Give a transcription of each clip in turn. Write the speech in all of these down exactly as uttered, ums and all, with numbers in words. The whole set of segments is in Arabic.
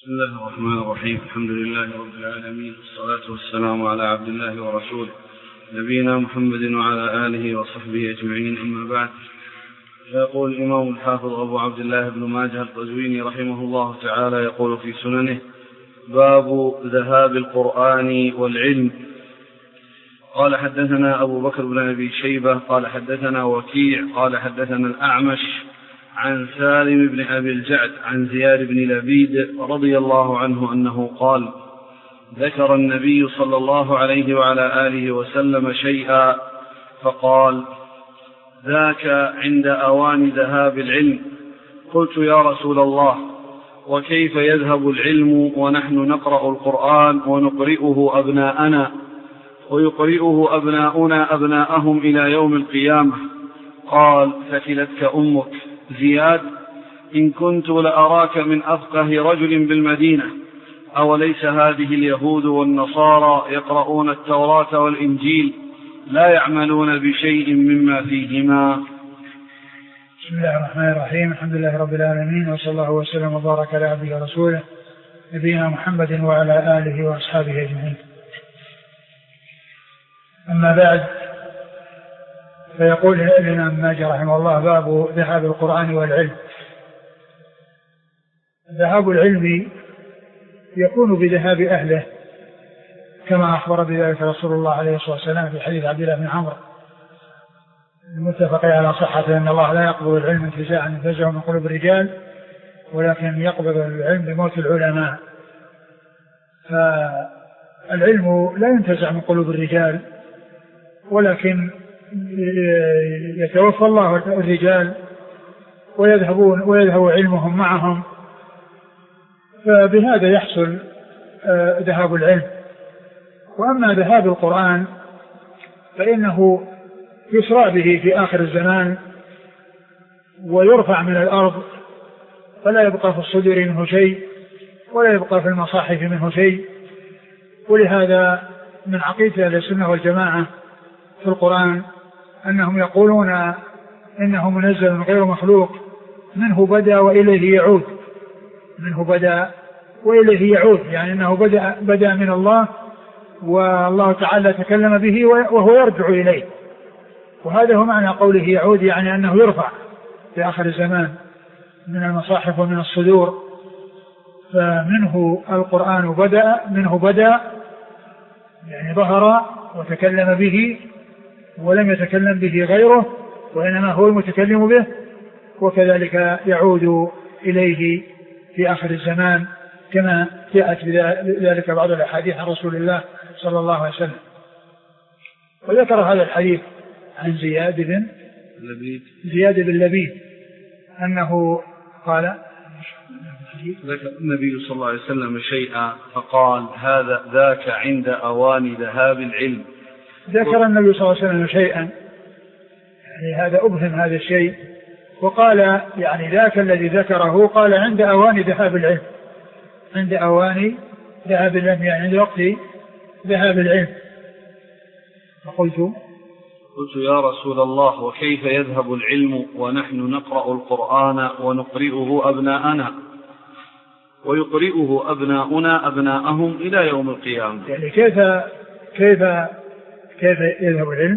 بسم الله الرحمن الرحيم. الحمد لله رب العالمين، والصلاة والسلام على عبد الله ورسوله نبينا محمد وعلى آله وصحبه أجمعين، أما بعد. يقول الإمام الحافظ أبو عبد الله بن ماجه القزويني رحمه الله تعالى يقول في سننه: باب ذهاب القرآن والعلم. قال حدثنا أبو بكر بن أبي شيبة قال حدثنا وكيع قال حدثنا الأعمش عن سالم بن أبي الجعد عن زياد بن لبيد رضي الله عنه أنه قال: ذكر النبي صلى الله عليه وعلى آله وسلم شيئا فقال: ذاك عند أوان ذهاب العلم. قلت: يا رسول الله، وكيف يذهب العلم ونحن نقرأ القرآن ونقرئه أبناءنا ويقرئه أبناؤنا أبناءهم إلى يوم القيامة؟ قال: ثكلتك أمك. زياد: إن كنت لأراك من أفقه رجل بالمدينة. أوليس هذه اليهود والنصارى يقرؤون التوراة والإنجيل لا يعملون بشيء مما فيهما؟ بسم الله الرحمن الرحيم. الحمد لله رب العالمين، وصلى الله وسلم وبارك على عبده ورسوله نبينا محمد وعلى آله وأصحابه أجمعين. أما بعد، فيقول الإمام ماجه رحمه الله: باب ذهاب القرآن والعلم. ذهاب العلم يكون بذهاب أهله، كما أخبر بذلك رسول الله عليه الصلاة والسلام في حديث عبد الله بن عمرو المتفق على صحته: أن الله لا يقبض العلم انتزاعا ينتزعه من قلوب الرجال، ولكن يقبض العلم بموت العلماء. فالعلم لا ينتزع من قلوب الرجال، ولكن يتوفى الله الرجال ويذهبون ويذهب علمهم معهم، فبهذا يحصل ذهاب العلم. وأما ذهاب القرآن فإنه يسرع به في آخر الزمان ويرفع من الأرض، فلا يبقى في الصدور منه شيء ولا يبقى في المصاحف منه شيء. ولهذا من عقيدة أهل السنة والجماعة في القرآن أنهم يقولون إنه منزل غير مخلوق، منه بدأ وإليه يعود، منه بدأ وإليه يعود، يعني أنه بدأ, بدأ من الله، والله تعالى تكلم به وهو يرجع إليه. وهذا هو معنى قوله يعود، يعني أنه يرفع في آخر الزمان من المصاحف ومن الصدور. فمنه القرآن بدأ، منه بدأ يعني ظهر وتكلم به، ولم يتكلم به غيره، وإنما هو المتكلم به، وكذلك يعود إليه في آخر الزمان، كما جاءت بذلك بعض الأحاديث عن رسول الله صلى الله عليه وسلم. وذكر هذا الحديث عن زياد بن لبيد زياد بن لبيد أنه قال: ذكر النبي صلى الله عليه وسلم شيئا فقال: هذا ذاك عند أوان ذهاب العلم. ذكر النبي صلى الله عليه وسلم شيئا، يعني هذا أبهم هذا الشيء، وقال يعني ذاك الذي ذكره قال عند أوان ذهاب العلم، عند أوان ذهاب العلم، يعني عند وقت ذهاب العلم. فقلت قلت: يا رسول الله، وكيف يذهب العلم ونحن نقرأ القرآن ونقرئه أبناءنا ويقرئه أبناؤنا أبناءهم إلى يوم القيامة؟ يعني كيف كيف كيف يذهب العلم؟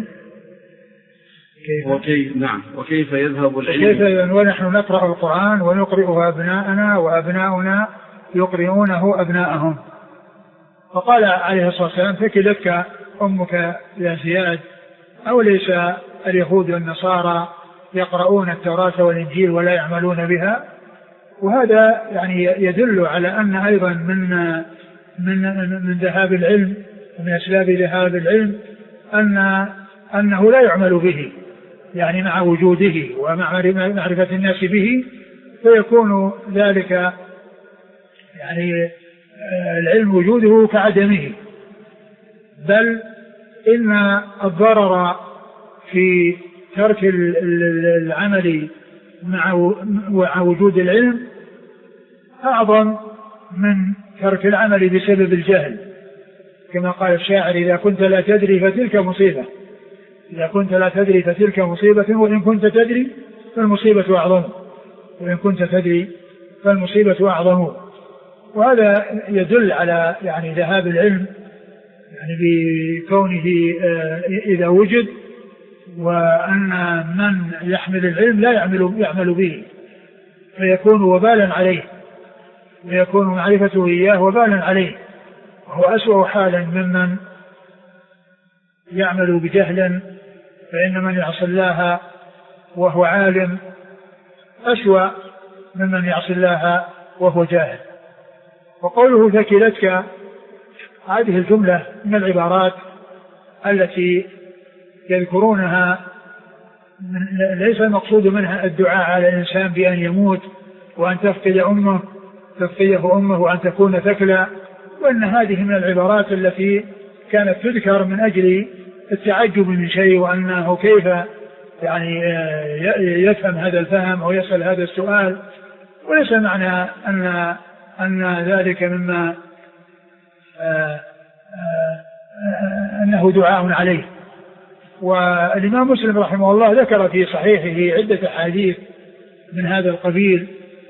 كيف وكيف نعم وكيف يذهب العلم وكيف ونحن نقرأ القرآن ونقرئه أبناءنا وأبناؤنا يقرئونه أبناءهم. فقال عليه الصلاة والسلام: ثكلتك أمك يا زياد. أو ليس اليهود والنصارى يقرؤون التوراة والإنجيل ولا يعملون بها؟ وهذا يعني يدل على أن أيضا من من من ذهاب العلم ومن أسباب ذهاب العلم أن أنه لا يعمل به، يعني مع وجوده ومع معرفة الناس به، فيكون ذلك يعني العلم وجوده كعدمه. بل إن الضرر في ترك العمل مع وجود العلم أعظم من ترك العمل بسبب الجهل، كما قال الشاعر: إذا كنت لا تدري فتلك مصيبة، إذا كنت لا تدري فتلك مصيبة، وإن كنت تدري فالمصيبة أعظم، وإن كنت تدري فالمصيبة أعظم. وهذا يدل على يعني ذهاب العلم يعني بكونه إذا وجد، وأن من يحمل العلم لا يعمل, يعمل به فيكون وبالا عليه، ويكون معرفته إياه وبالا عليه، وهو أسوأ حالا ممن يعمل بجهل، فإن من يعصي الله وهو عالم أسوأ ممن يعصي الله وهو جاهل. وقوله ثكلتك هذه الجملة من العبارات التي يذكرونها، ليس المقصود منها الدعاء على الإنسان بأن يموت وأن تفقد أمه تفقده أمه وأن تكون ثكلا، وأن هذه من العبارات التي كانت تذكر من أجل التعجب من شيء، وأنه كيف يعني يفهم هذا الفهم أو يسأل هذا السؤال، وليس معنى أن أن ذلك مما آآ آآ أنه دعاء عليه. والإمام مسلم رحمه الله ذكر في صحيحه عدة أحاديث من هذا القبيل،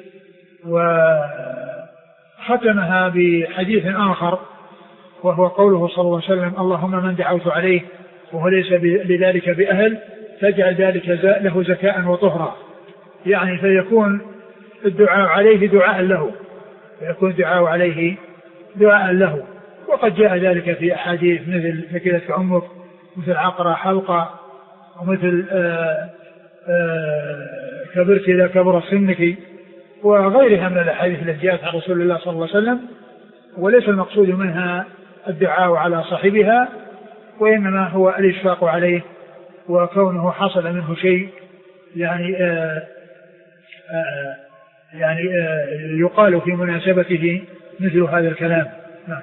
وختمها بحديث آخر وهو قوله صلى الله عليه وسلم: اللهم من دعوت عليه وهو ليس لذلك بأهل فاجعل ذلك له زكاء وطهرا، يعني فيكون الدعاء عليه دعاء له، فيكون الدعاء عليه دعاء له. وقد جاء ذلك في أحاديث مثل ثكلتك أمك، مثل عقرة حلقة، ومثل آآ آآ كبرت إلى كبر سنك، وغيرها من الأحاديث التي جاءت عن رسول الله صلى الله عليه وسلم، وليس المقصود منها الدعاء على صاحبها، وإنما هو الإشفاق عليه، وكونه حصل منه شيء يعني آآ آآ يعني آآ يقال في مناسبته مثل هذا الكلام. نعم.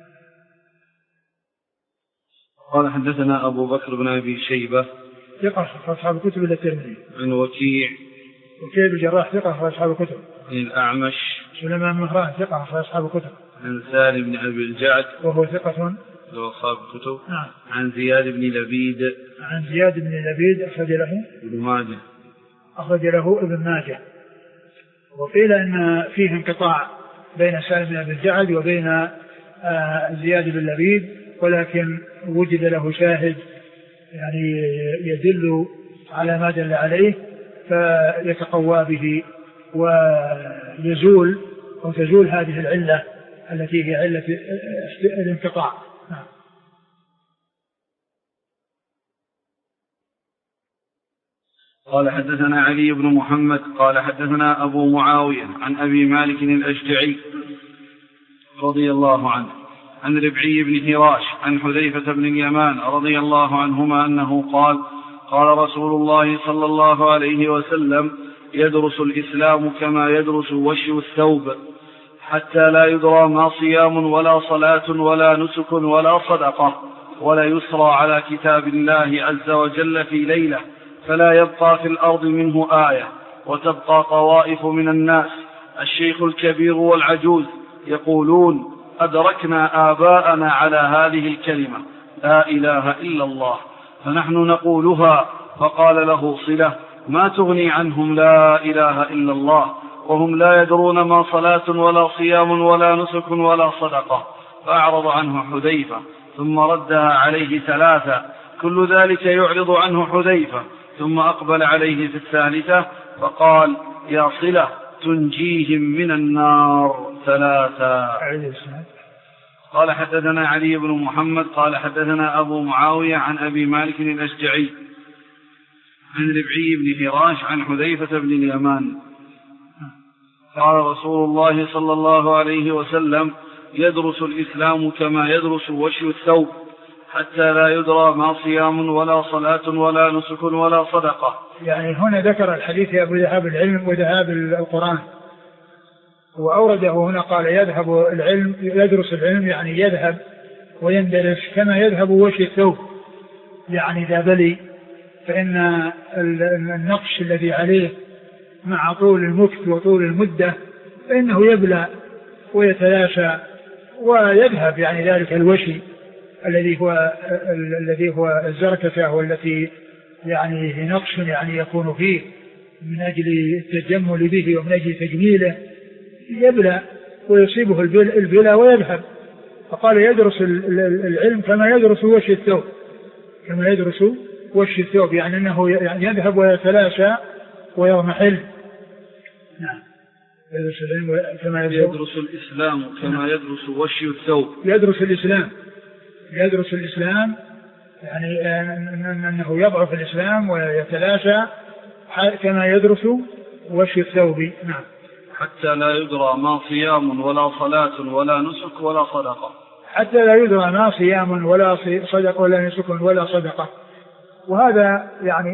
قال حدثنا أبو بكر بن أبي شيبة ثقة في أصحاب الكتب إلا الترمذي. عن وكيع وكيع بن جراح ثقة في أصحاب الكتب. عن الأعمش سليمان بن مهران ثقة في أصحاب الكتب. عن سالم بن أبي الجعد وهو ثقة في أصحاب الكتب. نعم. عن زياد بن لبيد عن زياد بن لبيد أخرج له ابن ماجه أخرج له ابن ماجه. وقيل إن فيه انقطاع بين سالم بن أبي الجعد وبين آه زياد بن لبيد، ولكن وجد له شاهد يعني يدل على ما دل عليه فيتقوى به ويزول أو تزول هذه العلة التي هي علة الانقطاع. نعم. قال حدثنا علي بن محمد قال حدثنا أبو معاوية عن أبي مالك الأشجعي رضي الله عنه عن ربعي بن هراش عن حذيفة بن اليمان رضي الله عنهما أنه قال: قال رسول الله صلى الله عليه وسلم: يدرس الإسلام كما يدرس وشي الثوب، حتى لا يدرى ما صيام ولا صلاة ولا نسك ولا صدقة، ولا يسرى على كتاب الله عز وجل في ليلة، فلا يبقى في الأرض منه آية، وتبقى طوائف من الناس الشيخ الكبير والعجوز يقولون: أدركنا آباءنا على هذه الكلمة لا إله إلا الله، فنحن نقولها. فقال له صلة: ما تغني عنهم لا إله إلا الله وهم لا يدرون ما صلاة ولا صيام ولا نسك ولا صدقة. فأعرض عنه حذيفة ثم ردها عليه ثلاثة، كل ذلك يعرض عنه حذيفة، ثم أقبل عليه في الثالثة فقال: يا صلة تنجيهم من النار ثلاثة. قال حدثنا علي بن محمد قال حدثنا أبو معاوية عن أبي مالك الأشجعي عن ربعي بن هراش عن حذيفة بن اليمان قال: رسول الله صلى الله عليه وسلم: يدرس الإسلام كما يدرس وشي الثوب، حتى لا يدرى ما صيام ولا صلاة ولا نسك ولا صدقة. يعني هنا ذكر الحديث أبو ذهاب العلم وذهاب القرآن، وأورده هنا قال: يذهب العلم يدرس العلم، يعني يذهب ويندرس كما يذهب وشي الثوب، يعني إذا بلي فإن النقش الذي عليه مع طول المكث وطول المدة فإنه يبلى ويتلاشى ويذهب، يعني ذلك الوشي الذي هو الذي هو الزركشة، والتي يعني نقش يعني يكون فيه من أجل التجمل به ومن أجل تجميله، يبلى ويصيبه البلا ويذهب. فقال يدرس العلم كما يدرس وش الثوب، كما يدرس وش الثوب، يعني أنه يذهب ويتلاشى ويضمحل. نعم. يدرس العلم كما يدرس الإسلام كما يدرس وش الثوب. يدرس الإسلام يدرس الإسلام يعني أنه يضعف الإسلام ويتلاشى كما يدرس وش الثوب. نعم. حتى لا يدرى ما صيام ولا صلاة ولا نسك ولا صدقة. حتى لا يدرى ما صيام ولا صدق ولا نسك ولا صدقة. وهذا يعني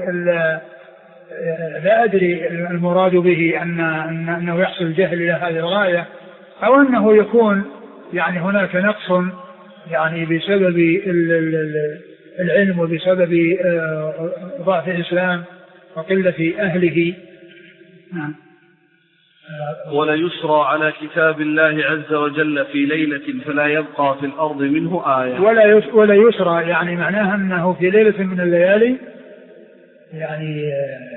لا أدري المراد به أن أنه يحصل الجهل إلى هذه الغاية، أو أنه يكون يعني هناك نقص يعني بسبب العلم وبسبب ضعف الإسلام وقلة أهله. نعم. ولا يسرى على كتاب الله عز وجل في ليلة فلا يبقى في الأرض منه آية. ولا ولا يسرى يعني معناها أنه في ليلة من الليالي يعني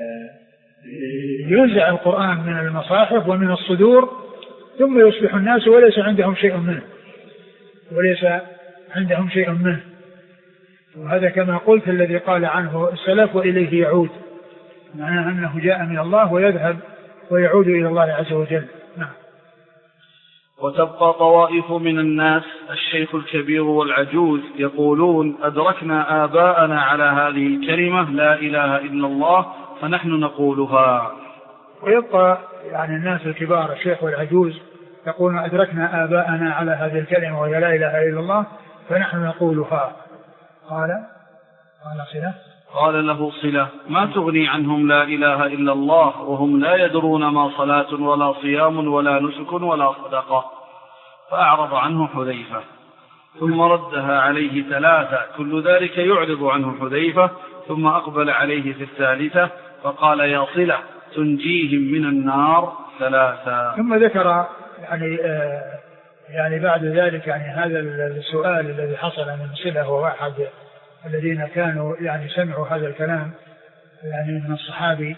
ينزع القرآن من المصاحف ومن الصدور ثم يصبح الناس وليس عندهم شيء منه وليس عندهم شيء منه. وهذا كما قلت الذي قال عنه السلف وإليه يعود، معناه أنه جاء من الله ويذهب ويعود إلى الله عز وجل. نعم. وتبقى طوائف من الناس الشيخ الكبير والعجوز يقولون أدركنا آباءنا على هذه الكلمة لا إله إلا الله فنحن نقولها. ويبقى يعني الناس الكبار الشيخ والعجوز يقولون أدركنا آباءنا على هذه الكلمة وهي لا إله إلا الله فنحن نقولها. قال قال صلة قال له صلة ما تغني عنهم لا إله إلا الله وهم لا يدرون ما صلاة ولا صيام ولا نسك ولا صدقة. فأعرض عنه حذيفة ثم ردها عليه ثلاثة كل ذلك يعرض عنه حذيفة ثم أقبل عليه في الثالثة فقال يا صلة تنجيهم من النار ثلاثة. ثم ذكر يعني آه يعني بعد ذلك يعني هذا السؤال الذي حصل من صلة وواحد الذين كانوا يعني سمعوا هذا الكلام يعني من الصحابي،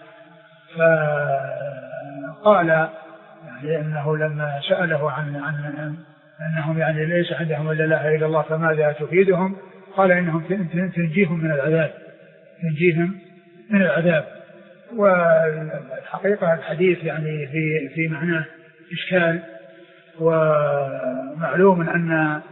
فقال يعني أنه لما سأله عن عن أنهم يعني ليس عندهم إلا لا إله إلا الله فماذا تفيدهم، قال إنهم تنجيهم من العذاب تنجيهم من العذاب. والحقيقة الحديث يعني في في معناه إشكال، ومعلوم أن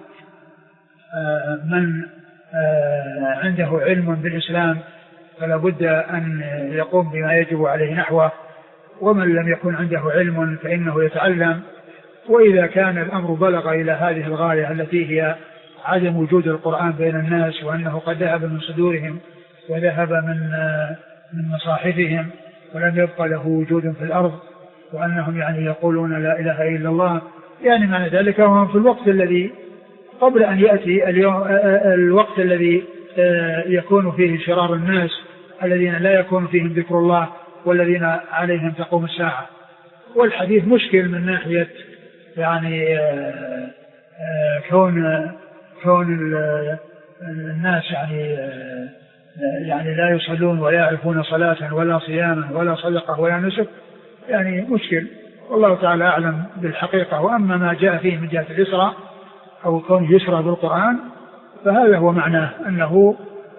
من عنده علم بالإسلام فلا بد أن يقوم بما يجب عليه نحوه، ومن لم يكن عنده علم فإنه يتعلم. وإذا كان الأمر بلغ إلى هذه الغاية التي هي عدم وجود القرآن بين الناس وأنه قد ذهب من صدورهم وذهب من من مصاحفهم ولم يبقى له وجود في الأرض، وأنهم يعني يقولون لا إله إلا الله، يعني معنى ذلك وهم في الوقت الذي قبل أن يأتي اليوم الوقت الذي يكون فيه شرار الناس الذين لا يكون فيهم ذكر الله والذين عليهم تقوم الساعة. والحديث مشكل من ناحية يعني كون كون الناس يعني يعني لا يصلون ولا يعرفون صلاة ولا صياما ولا صدقة ولا نسك، يعني مشكل، والله تعالى أعلم بالحقيقة. وأما ما جاء فيه من جهة الإسراء أو كون يسرى بالقرآن فهذا هو معناه أنه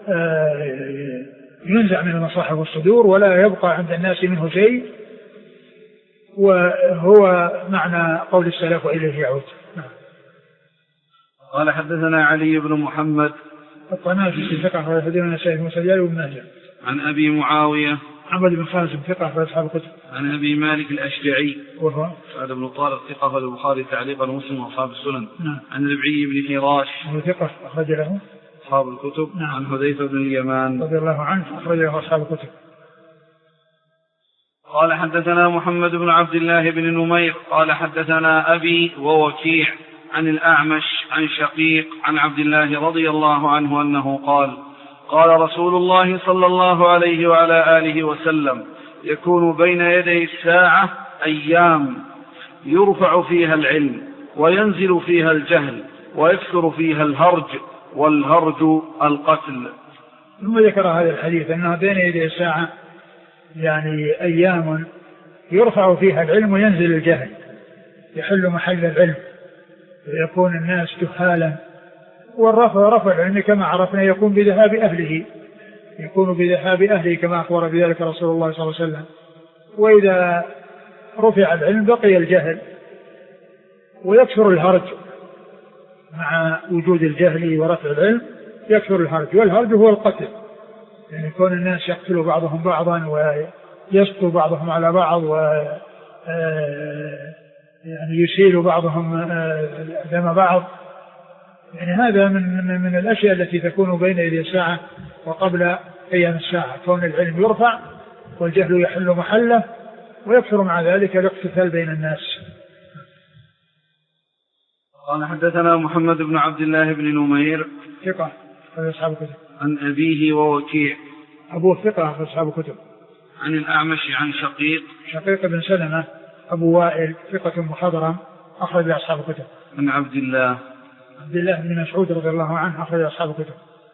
ينزع من المصاحف والصدور ولا يبقى عند الناس منه شيء، وهو معنى قول السلف وإليه يعود. قال حدثنا علي بن محمد الطنافسي في ثقة ويحدثنا النسائي بن سجال وابن ماجه. عن أبي معاوية محمد بن خازم ثقة في أصحاب الكتب. عن أبي مالك الأشجعي وهو سعد بن طارق ثقة في البخاري تعليقا ومسلم وأصحاب السنن. نعم. عن ربعي بن فراش وهو ثقة أخرج له أصحاب الكتب. نعم. عن حذيفة بن اليمان رضي الله عنه أخرج له أصحاب الكتب. قال حدثنا محمد بن عبد الله بن نمير قال حدثنا أبي ووكيع عن الأعمش عن شقيق عن عبد الله رضي الله عنه أنه قال قال رسول الله صلى الله عليه وعلى آله وسلم يكون بين يدي الساعة أيام يرفع فيها العلم وينزل فيها الجهل ويكثر فيها الهرج والهرج القتل. ثم ذكر هذا الحديث أنه بين يدي الساعة يعني أيام يرفع فيها العلم وينزل الجهل يحل محل العلم ويكون الناس جهالا. والرفع رفع العلم كما عرفنا يكون بذهاب أهله، يكون بذهاب أهله كما أخبر بذلك رسول الله صلى الله عليه وسلم. وإذا رفع العلم بقي الجهل ويكثر الهرج، مع وجود الجهل ورفع العلم يكثر الهرج، والهرج هو القتل، يعني يكون الناس يقتلوا بعضهم بعضا ويسقوا بعضهم على بعض و يعني يسيل بعضهم دم بعض. يعني هذا من من الأشياء التي تكون بين يدي الساعة وقبل قيام الساعة، كون العلم يرفع والجهل يحل محله ويكثر مع ذلك الاقتتال بين الناس. قال حدثنا محمد بن عبد الله بن نمير ثقة في أصحاب الكتب. عن أبيه ووكيع أبوه ثقة في أصحاب الكتب. عن الأعمش عن شقيق شقيق بن سلمة أبو وائل ثقة مخضرم أخرج أصحاب الكتب. عن عبد الله عبد الله بن مسعود رضي الله عنه أخرج أصحاب الكتب.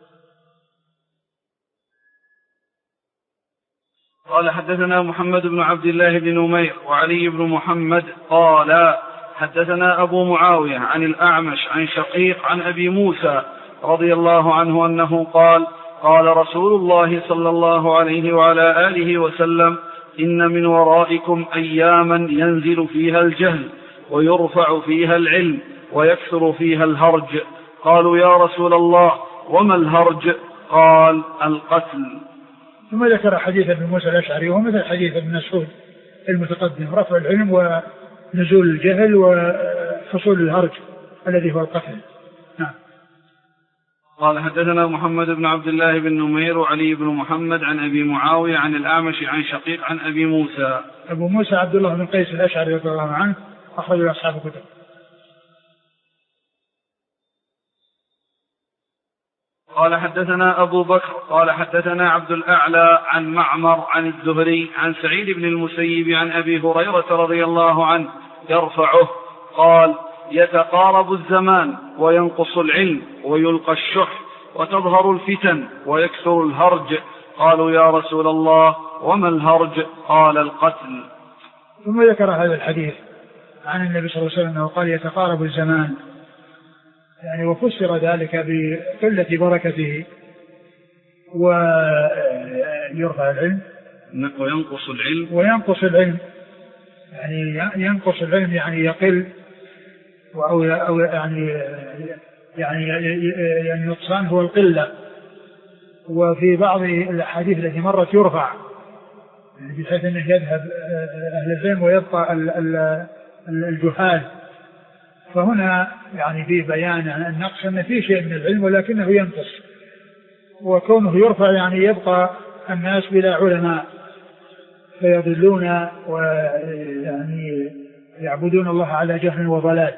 قال حدثنا محمد بن عبد الله بن نمير وعلي بن محمد قال حدثنا أبو معاوية عن الأعمش عن شقيق عن أبي موسى رضي الله عنه أنه قال قال رسول الله صلى الله عليه وعلى آله وسلم إن من ورائكم أياما ينزل فيها الجهل ويرفع فيها العلم ويكثر فيها الهرج. قالوا يا رسول الله وما الهرج؟ قال القتل. ثم ذكر حديث ابن موسى الأشعري ومثل حديث ابن مسعود المتقدم، رفع العلم ونزول الجهل وحصول الهرج الذي هو القتل. نعم. قال حدثنا محمد بن عبد الله بن نمير وعلي بن محمد عن أبي معاوية عن الأعمش عن شقيق عن أبي موسى. أبو موسى عبد الله بن قيس الأشعري رضي الله عنه أخرج أصحاب الكتب. قال حدثنا أبو بكر قال حدثنا عبد الأعلى عن معمر عن الزهري عن سعيد بن المسيب عن أبي هريرة رضي الله عنه يرفعه قال يتقارب الزمان وينقص العلم ويلقى الشح وتظهر الفتن ويكثر الهرج. قالوا يا رسول الله وما الهرج؟ قال القتل. ثم ذكر هذا الحديث عن النبي صلى الله عليه وسلم قال يتقارب الزمان، يعني وفسر ذلك بقلة بركته ويرفع العلم وينقص العلم وينقص العلم يعني ينقص العلم يعني يقل أو أو يعني يعني يعني النقصان هو القلة. وفي بعض الأحاديث التي مرت يرفع يعني بحيث أنه يذهب أهل العلم ويبقى الجهال. فهنا يعني فيه بيان عن النقص أن فيه شيء من العلم ولكنه ينقص، وكونه يرفع يعني يبقى الناس بلا علماء فيضلون ويعني يعبدون الله على جهل وضلال.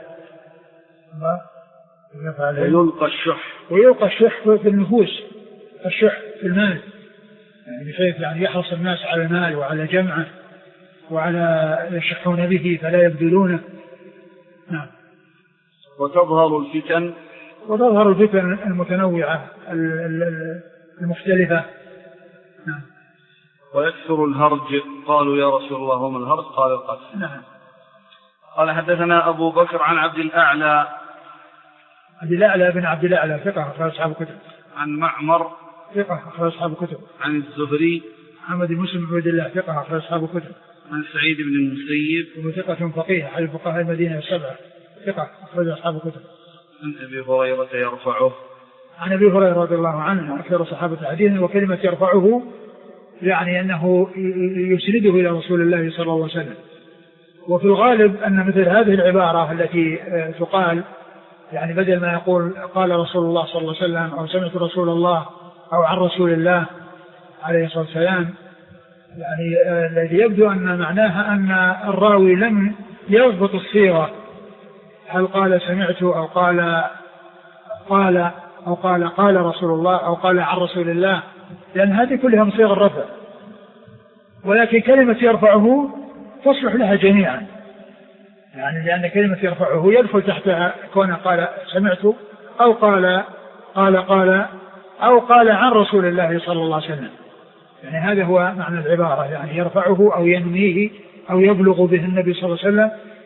ويلقى الشح ويلقى الشح في النفوس، الشح في المال يعني بحيث يعني يحرص الناس على المال وعلى جمعه وعلى يشحون به فلا يبذلونه. نعم. وتظهر الفتن وتظهر الفتن المتنوعة المختلفة. نعم. ويكثر الهرج. قالوا يا رسول الله وما الهرج؟ قال القتل. نعم. قال حدثنا أبو بكر عن عبد الأعلى عبد الأعلى بن عبد الأعلى ثقة أخرج أصحاب الكتب. عن معمر ثقة أخرج أصحاب الكتب. عن الزهري محمد بن مسلم بن عبد الله ثقة أخرج أصحاب الكتب. عن سعيد بن المسيب وثقة فقيه أحد فقهاء المدينة السبعة ثقة أخرج أصحاب الكتب. عن أبي هريرة يرفعه عن أبي هريرة رضي الله عنه أكثر صحابة الحديث، وكلمة يرفعه يعني أنه يسنده إلى رسول الله صلى الله عليه وسلم. وفي الغالب أن مثل هذه العبارة التي تقال يعني بدل ما يقول قال رسول الله صلى الله عليه وسلم أو سمعت رسول الله أو عن رسول الله عليه الصلاة والسلام، يعني الذي يبدو أن معناها أن الراوي لم يضبط الصيغة، هل قال سمعت أو قال قال أو قال قال رسول الله أو قال عن رسول الله، لأن هذه كلها من صيغ الرفع. ولكن كلمة يرفعه تصلح لها جميعا، يعني لأن كلمة يرفعه يدخل تحتها كونه قال سمعت أو قال قال قال أو قال عن رسول الله صلى الله عليه وسلم. يعني هذا هو معنى العبارة، يعني يرفعه أو ينميه أو يبلغ به النبي صلى الله عليه وسلم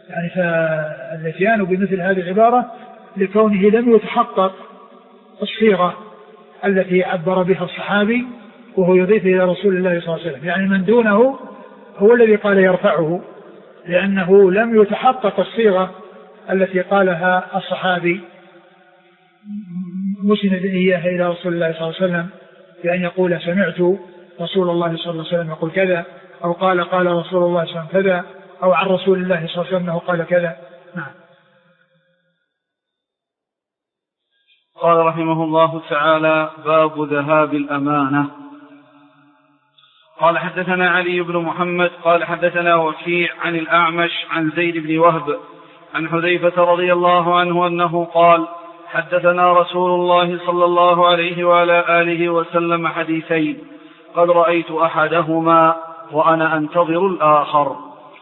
يعني فالاتيان بمثل هذه العبارة لكونه لم يتحقق الصيغة التي عبر بها الصحابي وهو يضيف إلى رسول الله صلى الله عليه وسلم، يعني من دونه هو الذي قال يرفعه، لأنه لم يتحقق الصيغة التي قالها الصحابي مسند إياها إلى رسول الله صلى الله عليه وسلم بأن يقول سمعت رسول الله صلى الله عليه وسلم يقول كذا، أو قال قال رسول الله صلى الله عليه وسلم كذا، أو عن رسول الله صلى الله عليه وسلم أنه قال كذا. نعم. قال رحمه الله تعالى: باب ذهاب الأمانة. قال حدثنا علي بن محمد قال حدثنا وكيع عن الأعمش عن زيد بن وهب عن حذيفة رضي الله عنه أنه قال: حدثنا رسول الله صلى الله عليه وعلى آله وسلم حديثين قد رأيت أحدهما وأنا أنتظر الآخر.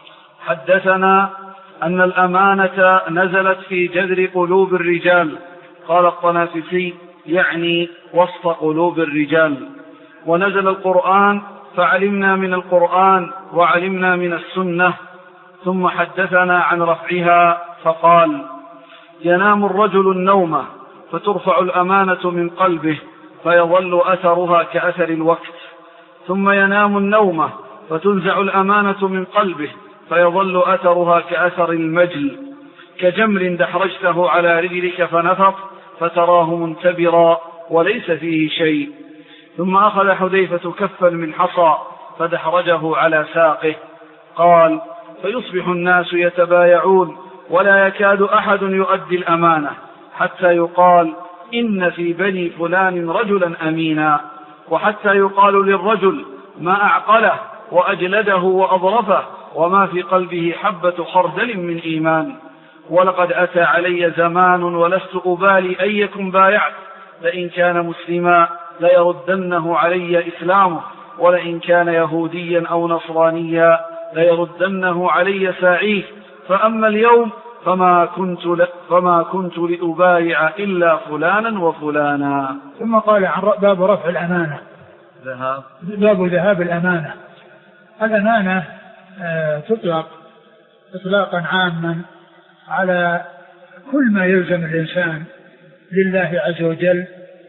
حدثنا أن الأمانة نزلت في جذر قلوب الرجال، قال الطنافسي يعني وسط قلوب الرجال، ونزل القرآن فعلمنا من القرآن وعلمنا من السنة. ثم حدثنا عن رفعها فقال: ينام الرجل النوم فترفع الأمانة من قلبه فيظل أثرها كأثر الوقت، ثم ينام النوم فتنزع الأمانة من قلبه فيظل أثرها كأثر المجل، كجمر دحرجته على رجلك فنفط فتراه منتبرا وليس فيه شيء. ثم أخذ حذيفة كفا من حصى فدحرجه على ساقه. قال: فيصبح الناس يتبايعون ولا يكاد أحد يؤدي الأمانة حتى يقال إن في بني فلان رجلا أمينا، وحتى يقال للرجل ما أعقله وأجلده وأظرفه وما في قلبه حبة خردل من إيمان. ولقد أتى علي زمان ولست أبالي أيكم بايعت، لئن كان مسلما ليردنه علي إسلامه، ولئن كان يهوديا أو نصرانيا ليردنه علي ساعيه. فأما اليوم فما كنت, ل... فما كنت لأبايع إلا فلانا وفلانا. ثم قال عن باب رفع الأمانة، ذهاب باب ذهاب الأمانة. الأمانة آه تطلق إطلاقا عاما على كل ما يلزم الإنسان لله عز وجل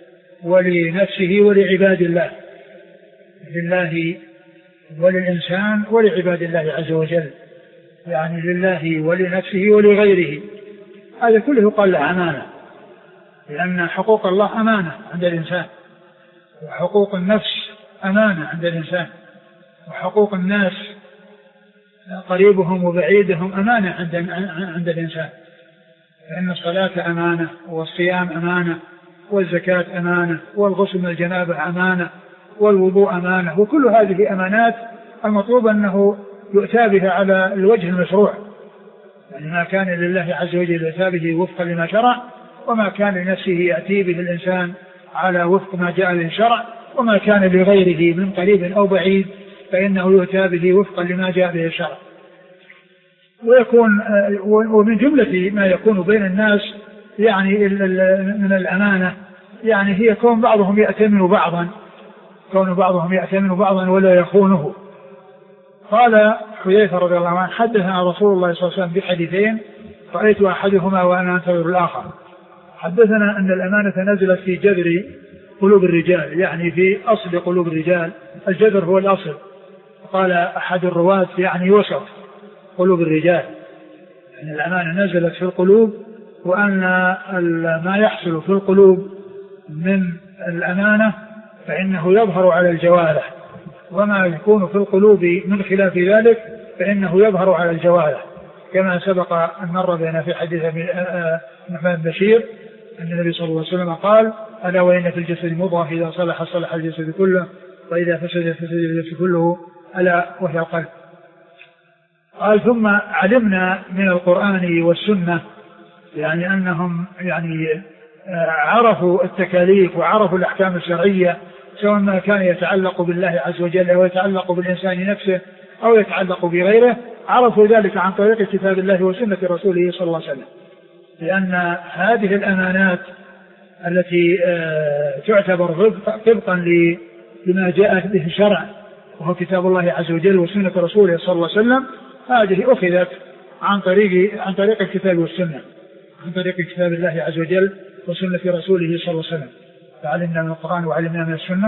ولنفسه ولعباد الله، لله وللإنسان ولعباد الله عز وجل، يعني لله ولنفسه ولغيره، هذا كله قال له أمانة، لأن حقوق الله أمانة عند الإنسان، وحقوق النفس أمانة عند الإنسان، وحقوق الناس قريبهم وبعيدهم أمانة عند عند الإنسان، فإن الصلاة أمانة، والصيام أمانة، والزكاة أمانة، والغسل من الجنابة أمانة، والوضوء أمانة، وكل هذه أمانات المطلوب أنه يؤتى بها على الوجه المشروع، يعني ما كان لله عز وجل يؤتى به وفقا لما شرع، وما كان لنفسه يأتي به الإنسان على وفق ما جاء به الشرع، وما كان لغيره من قريب أو بعيد فإنه يؤتى به وفقا لما جاء به الشرع. ويكون ومن جملة ما يكون بين الناس يعني من الأمانة يعني هي كون بعضهم يأتمن بعضا، كون بعضهم يأتمن بعضا ولا يخونه. قال حذيفة رضي الله عنه: حدثنا رسول الله صلى الله عليه وسلم بحديثين رأيت أحدهما وأنا أنتظر الآخر. حدثنا أن الأمانة نزلت في جذر قلوب الرجال، يعني في أصل قلوب الرجال، الجذر هو الأصل. قال أحد الرواة يعني وسط قلوب الرجال، يعني الأمانة نزلت في القلوب، وأن ما يحصل في القلوب من الأمانة فإنه يظهر على الجوارح، وما يكون في القلوب من خلاف ذلك فإنه يظهر على الجوارح، كما سبق أن مر بنا في حديث محمد بن بشير أن النبي صلى الله عليه وسلم قال: ألا وإن في الجسد مضغة إذا صلح صلح الجسد كله وإذا فسد فسد الجسد كله ألا وهي القلب. قال: ثم علمنا من القرآن والسنة، يعني أنهم يعني عرفوا التكاليف وعرفوا الأحكام الشرعية، سواء ما كان يتعلق بالله عز وجل أو يتعلق بالإنسان نفسه أو يتعلق بغيره، عرفوا ذلك عن طريق كتاب الله وسنة رسوله صلى الله عليه وسلم، لأن هذه الأمانات التي تعتبر طبقا لما جاء به الشرع وهو كتاب الله عز وجل وسنة رسوله صلى الله عليه وسلم، هذه أخذت عن طريق عن طريق الكتاب والسنة، عن طريق كتاب الله عز وجل وسنة رسوله صلى الله عليه وسلم، فعلمنا من القرآن وعلمنا من السنة.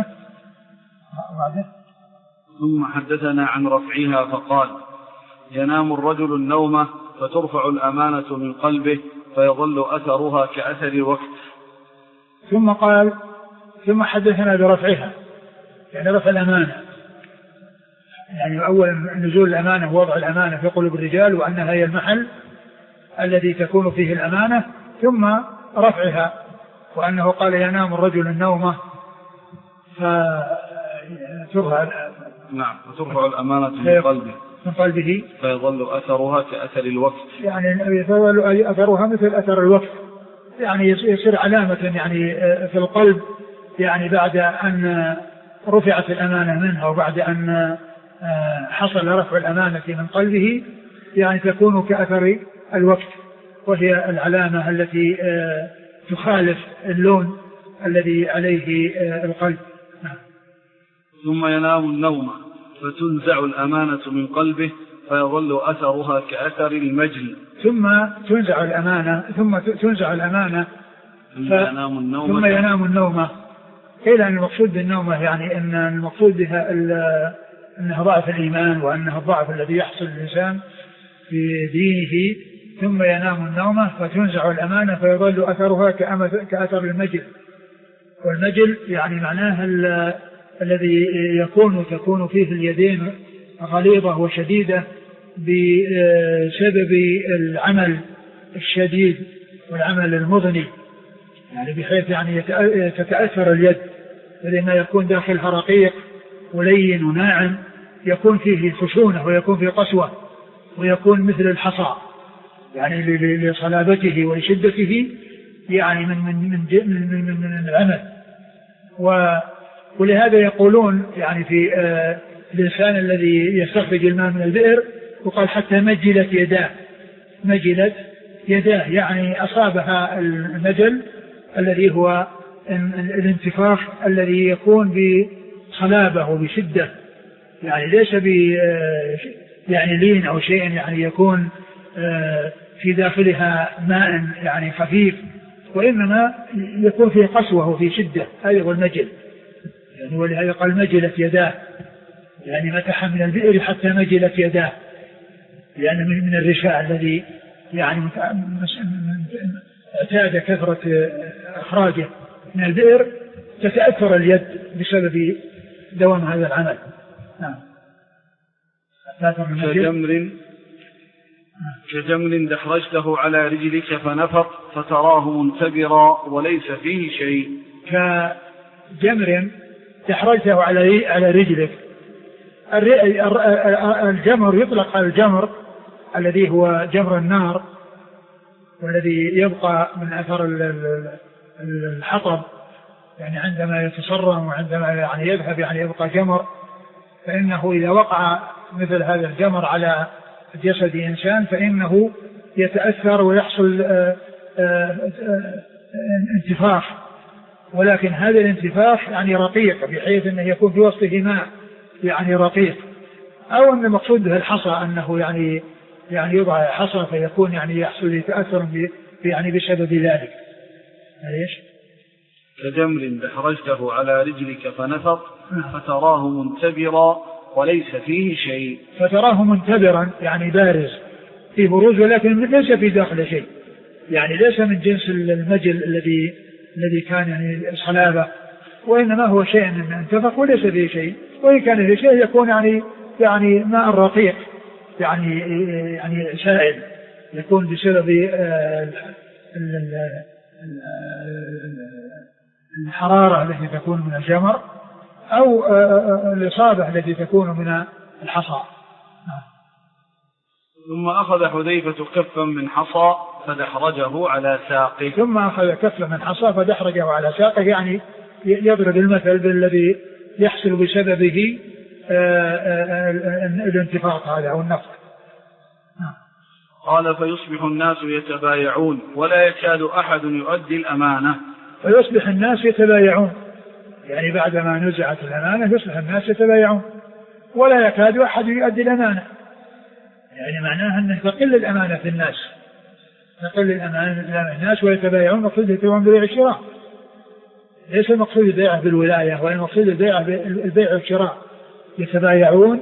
ثم حدثنا عن رفعها فقال: ينام الرجل النوم فترفع الأمانة من قلبه فيظل أثرها كأثر الوقت. ثم قال: ثم حدثنا برفعها، يعني رفع الأمانة، يعني أول نزول الأمانة ووضع الأمانة في قلوب الرجال، وأنها هي المحل الذي تكون فيه الأمانة، ثم رفعها، وأنه قال: ينام الرجل النوم فترفع نعم وترفع الأمانة من قلبه من قلبه فيظل أثرها كأثر الوقت، يعني يظل أثرها مثل أثر الوقت، يعني يصير علامة يعني في القلب، يعني بعد أن رفعت الأمانة منها وبعد أن حصل رفع الأمانة من قلبه، يعني تكون كأثر الوقت، وهي العلامة التي تخالف اللون الذي عليه القلب. ثم ينام النوم فتنزع الأمانة من قلبه فيظل أثرها كأثر المجل. ثم تنزع الأمانة ثم تنزع الأمانة ف... ينام النوم ثم ينام النوم. قيل أن المقصود بالنومة يعني أن المقصود بها أنها ضعف الإيمان، وأنها الضعف الذي يحصل الإنسان في دينه. ثم ينام النوم فتنزع الأمانة فيظل أثرها كأثر المجل. والمجل يعني معناها ال... الذي يكون تكون فيه اليدين غليظة وشديدة بسبب العمل الشديد والعمل المضني، يعني بحيث يعني تتأثر اليد، لما يكون داخلها رقيق ولين وناعم، يكون فيه خشونة ويكون فيه قسوة ويكون مثل الحصى، يعني لصلابته ولشدته، يعني من من من من, من, من العمل. و ولهذا يقولون يعني في آه الإنسان الذي يستخرج الماء من البئر وقال حتى مجلت يداه، مجلت يداه يعني أصابها المجل الذي هو الانتفاخ الذي يكون بصلابة وبشدة، يعني ليس ب يعني لين أو شيء يعني يكون آه في داخلها ماء يعني خفيف، وإنما يكون فيه قسوة وفي شدة، هذا هو المجل. يعني ولهذا قال مجلت يداه، يعني مسح من البئر حتى مجلت يداه، لأن يعني من الرشاء الذي يعني اعتاد كثرة إخراجه من البئر تتأثر اليد بسبب دوام هذا العمل. نعم. كجمر كجمر دحرجته على رجلك فنفط فتراه منتبرا وليس فيه شيء. كجمر تحرجته على على رجلك. الجمر يطلق على الجمر الذي هو جمر النار، والذي يبقى من أثر الحطب، يعني عندما يتصرم وعندما يعني يذهب يعني يبقى جمر، فإنه إذا وقع مثل هذا الجمر على جسد إنسان فإنه يتأثر ويحصل انتفاخ، ولكن هذا الانتفاخ يعني رقيق بحيث أنه يكون في وسطه ماء يعني رقيق، أو أن المقصود به الحصى أنه يعني يعني يضع حصى فيكون يعني يحصل تأثر يعني بسبب ذلك. ليش؟ كجمر دحرجته على رجلك فنفط فتراه منتبرا وليس فيه شيء. فتراه منتبرا يعني بارز في بروز، ولكن ليس في داخل شيء، يعني ليس من جنس المجل الذي الذي كان يعني صلابة، وإنما هو شيء انتفخ وليس فيه شيء، وإن كان فيه شيء يكون يعني يعني ماء رقيق يعني يعني سائل، يكون بسبب الحرارة التي تكون من الجمر أو الإصابة التي تكون من الحصى. ثم أخذ حذيفة كفا من حصى فدحرجه على ساقه. ثم أخذ كفا من حصى فدحرجه على ساقه، يعني يضرب المثل بالذي يحصل بسببه الانتفاض هذا أو النفط. قال فيصبح الناس يتبايعون ولا يكاد أحد يؤدي الأمانة. فيصبح الناس يتبايعون، يعني بعدما نزعت الأمانة يصبح الناس يتبايعون ولا يكاد أحد يؤدي الأمانة، يعني معناها أنه تقل الأمانة في الناس، تقل الأمانة في الناس ويتبايعون. مقصود يتبايعون ببيع الشراء، ليس المقصود البيع بالولاية، ولا المقصود البيع بالبيع والشراء. يتبايعون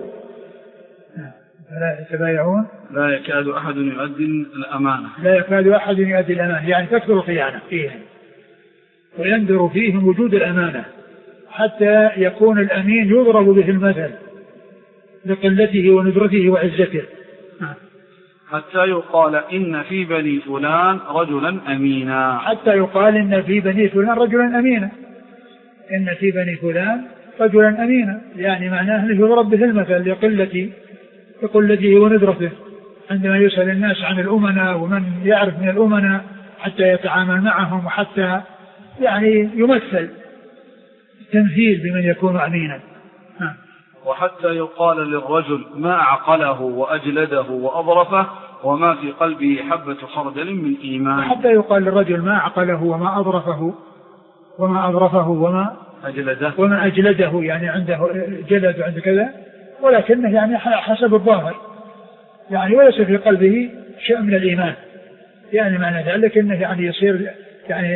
لا يتبايعون لا يكاد أحد يؤدي الأمانة، لا يكاد أحد يؤدي الأمانة، يعني تكثر الخيانة فيهم ويندر فيهم وجود الأمانة، حتى يكون الأمين يضرب به المثل لقلته وندرته وعزته. حتى يقال إن في بني فلان رجلا أمينا، حتى يقال إن في بني فلان رجلا أمينا، إن في بني فلان رجلا أمينا، يعني معناه أنه يضرب به المثل لقلته لقلته وندرته، عندما يسأل الناس عن الأمناء ومن يعرف من الأمناء حتى يتعامل معهم، وحتى يعني يمثل تمثيل بمن يكون أمينا. وحتى يقال للرجل ما أعقله وأجلده وأظرفه وما في قلبه حبة خردل من إيمان. حتى يقال للرجل ما أعقله وما أظرفه وما أظرفه وما أجلده وما أجلده، يعني عنده جلد وعنده كذا، ولكنه يعني حسب الظاهر، يعني وليس في قلبه شيء من الإيمان، يعني معنى ذلك أنه يعني يصير يعني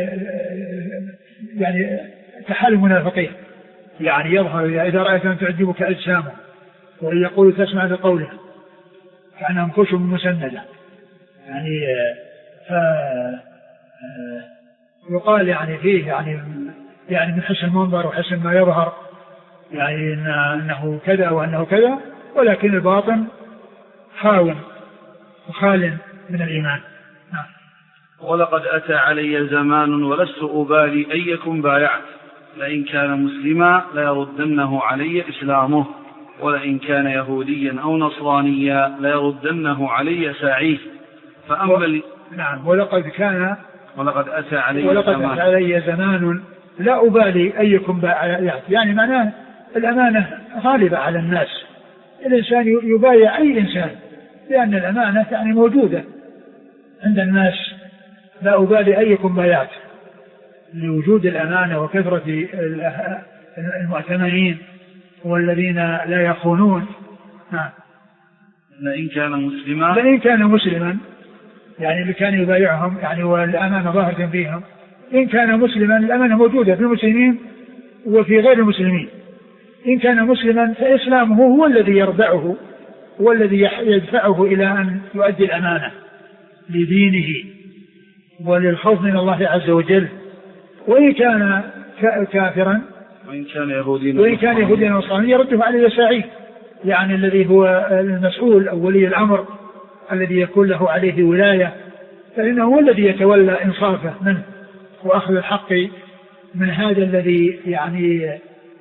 يعني كحال المنافقين، يعني يظهر إذا رأيت أن تعجبك أجسامه وإن يقول تسمع لقوله كأنهم خشب مسندة، يعني يقال يعني فيه يعني يعني من حسن المنظر وحسن ما يظهر يعني أنه كذا وأنه كذا، ولكن الباطن خاون وخال من الإيمان. ولقد أتى علي زمان ولست أبالي أيكم بايعت، لئن كان مسلما ليردنه علي إسلامه، ولئن كان يهوديا أو نصرانيا ليردنه علي ساعيه. فأما ل... نعم. ولقد كان ولقد أتى علي ولقد زمان أتى علي زمان لا أبالي أيكم بايعت، يعني معناه الأمانة غالبة على الناس، الإنسان يبايع أي إنسان، لأن الأمانة يعني موجودة عند الناس. لا أبالي أيكم بايعت، لوجود الأمانة وكثرة المؤتمنين والذين لا يخونون. لئن كان مسلما لئن كان مسلما يعني اللي كان يبايعهم يعني والأمانة ظاهرة فيهم، إن كان مسلما الأمانة موجودة في المسلمين وفي غير المسلمين. إن كان مسلما فإسلامه هو الذي يردعه، هو الذي يدفعه إلى أن يؤدي الأمانة لدينه وللخوف من الله عز وجل. وإن كان كافرا وإن كان يهوديا وإن كان يهوديا نصرانيا يرده عليه سعيد، يعني الذي هو المسؤول أو ولي الأمر الذي يكون له عليه ولاية، فإنه هو الذي يتولى إنصافه منه وأخذ الحق من هذا الذي يعني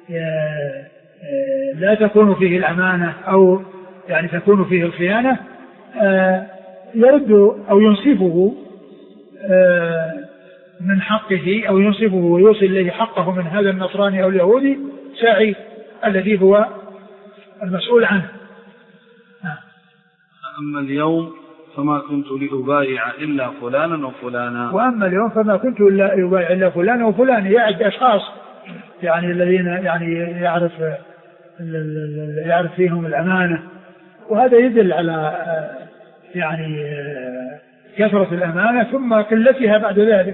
لا تكون فيه الأمانة أو يعني تكون فيه الخيانة، يرد أو ينصفه من حقه أو ينصفه ويوصل إليه حقه من هذا النصراني أو اليهودي ساعي الذي هو المسؤول عنه. أما اليوم فما كنت لأبايع إلا فلانا وفلانا وأما اليوم فما كنت إلا أبايع إلا فلانا وفلان، يعد أشخاص يعني الذين يعني يعرف يعرف فيهم الأمانة، وهذا يدل على يعني كثرة الأمانة ثم قلتها بعد ذلك.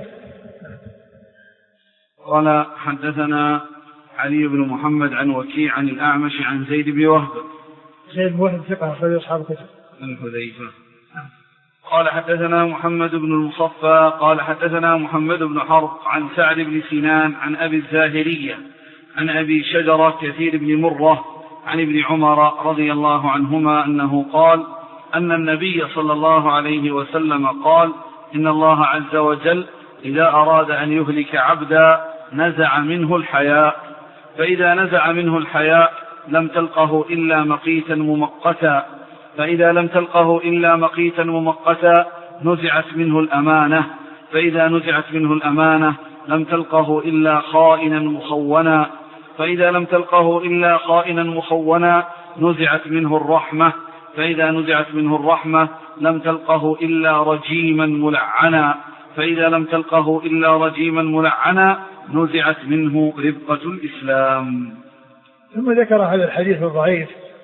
قال حدثنا علي بن محمد عن وكيع عن الأعمش عن زيد بن وهب. زيد بن وهب ثقة أخرج أصحاب الكتب. عن حذيفة. قال حدثنا محمد بن المصفى قال حدثنا محمد بن حرب عن سعد بن سنان عن أبي الزاهرية عن أبي شجرة كثير بن مرة عن ابن عمر رضي الله عنهما أنه قال أن النبي صلى الله عليه وسلم قال إن الله عز وجل إذا أراد أن يهلك عبدا نزع منه الحياء، فإذا نزع منه الحياء لم تلقه إلا مقيتا ممقتا، فإذا لم تلقه إلا مقيتا ممقتا نزعت منه الأمانة، فإذا نزعت منه الأمانة لم تلقه إلا خائنا مخونا، فإذا لم تلقه إلا خائنا مخونا نزعت منه الرحمة، فإذا نزعت منه الرحمة لم تلقه إلا رجيما ملعنا، فإذا لم تلقه إلا رجيما ملعنا نزعت منه ربقة الإسلام. ثم ذكر هذا الحديث الضعيف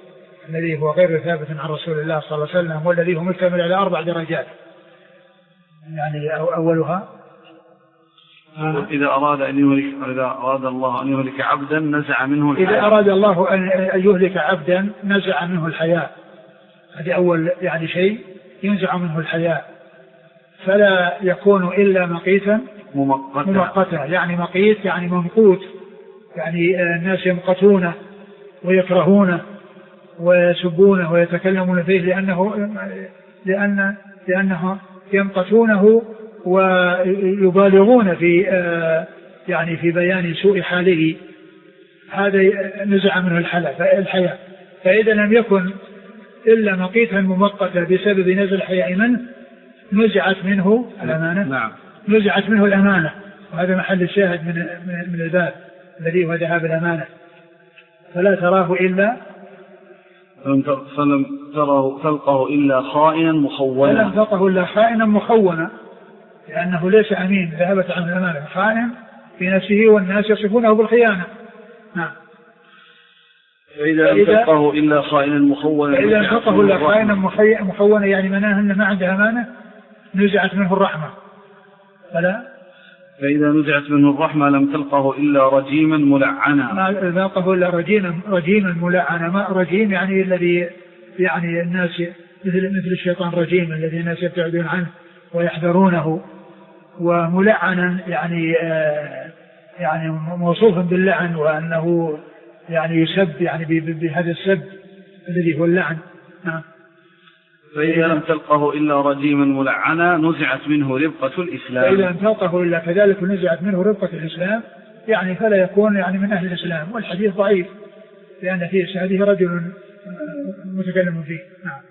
الذي هو غير ثابت عن رسول الله صلى الله عليه وسلم، والذي هو مشتمل على أربع درجات. يعني أولها آه إذا أراد أن يهلك إذا أراد الله أن يهلك عبدا نزع منه الحياء. إذا أراد الله أن يهلك عبدا نزع منه الحياء، هذا أول يعني شيء، ينزع منه الحياء، فلا يكون إلا مقيتا ممقتا. ممقتا يعني مقيت يعني ممقوت، يعني الناس يمقتونه ويكرهونه ويسبونه ويتكلمون فيه لأنه لأن لأنه يمقتونه ويبالغون في يعني في بيان سوء حاله، هذا نزع منه الحياء. فإذا لم يكن إلا مقيتا ممقتا بسبب نزع الحياء منه نزعت منه الأمانة. نعم. نزعت منه الأمانة، وهذا محل الشاهد من من, من الباب الذي هو ذهاب الأمانة. فلا تراه إلا فلم تره تلقه إلا خائنا مخونا. فلم تلقه إلا خائنا مخونا، لأنه ليس أمين، ذهبت عنه الأمانة، خائن في نفسه والناس يصفونه بالخيانة. نعم. فإذا لم تلقه إلا خائنا مخونا. فإذا لم تلقه إلا خائنا مخونا يعني معناه أنه ما عنده أمانة، نزعت منه الرحمة. فلا فإذا نزعت منه الرحمة لم تلقه إلا رجيما ملعنا. ما تلقه إلا رجيما رجيما ملعنا. ما رجيم يعني الذي يعني الناس مثل مثل الشيطان رجيم الذي الناس يبتعدون عنه ويحذرونه، وملعنا يعني آه يعني موصوف باللعن، وأنه يعني يسب يعني بهذا السب الذي هو اللعن. نعم. فإذا لم تلقه إلا رجيما ملعنا نزعت منه ربقة الإسلام. فإذا لم تلقه إلا كذلك نزعت منه ربقة الإسلام، يعني فلا يكون يعني من أهل الإسلام. والحديث ضعيف لأن فيه هذه رجل متكلم فيه. نعم.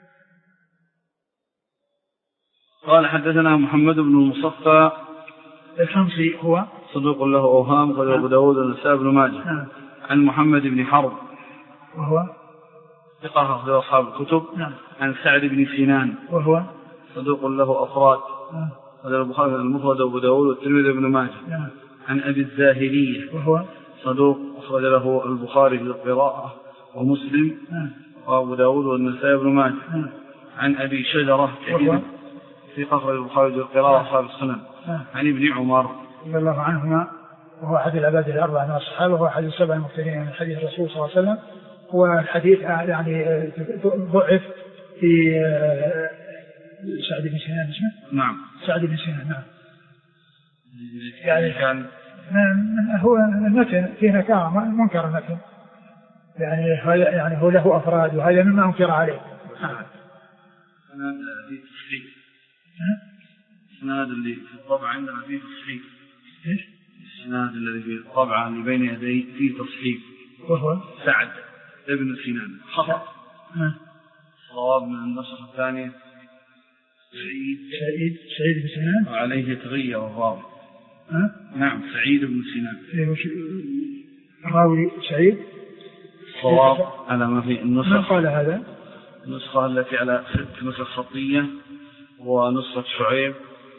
قال حدثنا محمد بن المصفى الحمصي هو صدوق له أوهام قال أبو داود والنسائي بن ماجه. نعم. عن محمد بن حرب وهو ثقة أخرج أصحاب الكتب. نعم. عن سعد بن سنان وهو صدوق له أفراد. نعم. هذا البخاري المفرد وأبو داود والترمذي بن ماجه. نعم. عن أبي الزاهرية وهو صدوق أخرج له البخاري في القراءة ومسلم. نعم. وأبو داود والنسائي بن ماجه. نعم. عن أبي شجرة وهو ثقة أخرج البخاري في القراءة أصحاب السنن. نعم. عن ابن عمر رضي الله عنهما، وهو أحد العباد الأربعة من الصحابة، وهو أحد السبع المكثرين من حديث الرسول صلى الله عليه وسلم. والحديث يعني ضعف في سعد بن سنان اسمه. نعم. سعد بن سنان. نعم. يعني كان هو المتن فيه نكارة منكر المتن، يعني هذا يعني هو له أفراد، وهذا مما أنكر عليه. نعم. في تصحيح. الإسناد اللي في الطبعة عندنا فيه تصحيح. إيش؟ الإسناد الذي في الطبعة اللي بين يدي فيه تصحيح. وهو سعد ابن سنان خطأ. صواب من النسخة الثانية سعيد سعيد سعيد بن سنان، وعليه تغير الراوي. نعم سعيد بن سنان. الراوي سعيد. صواب على ما في النسخة. من قال هذا؟ النسخة التي على ست نسخ خطية ونسخة شعيب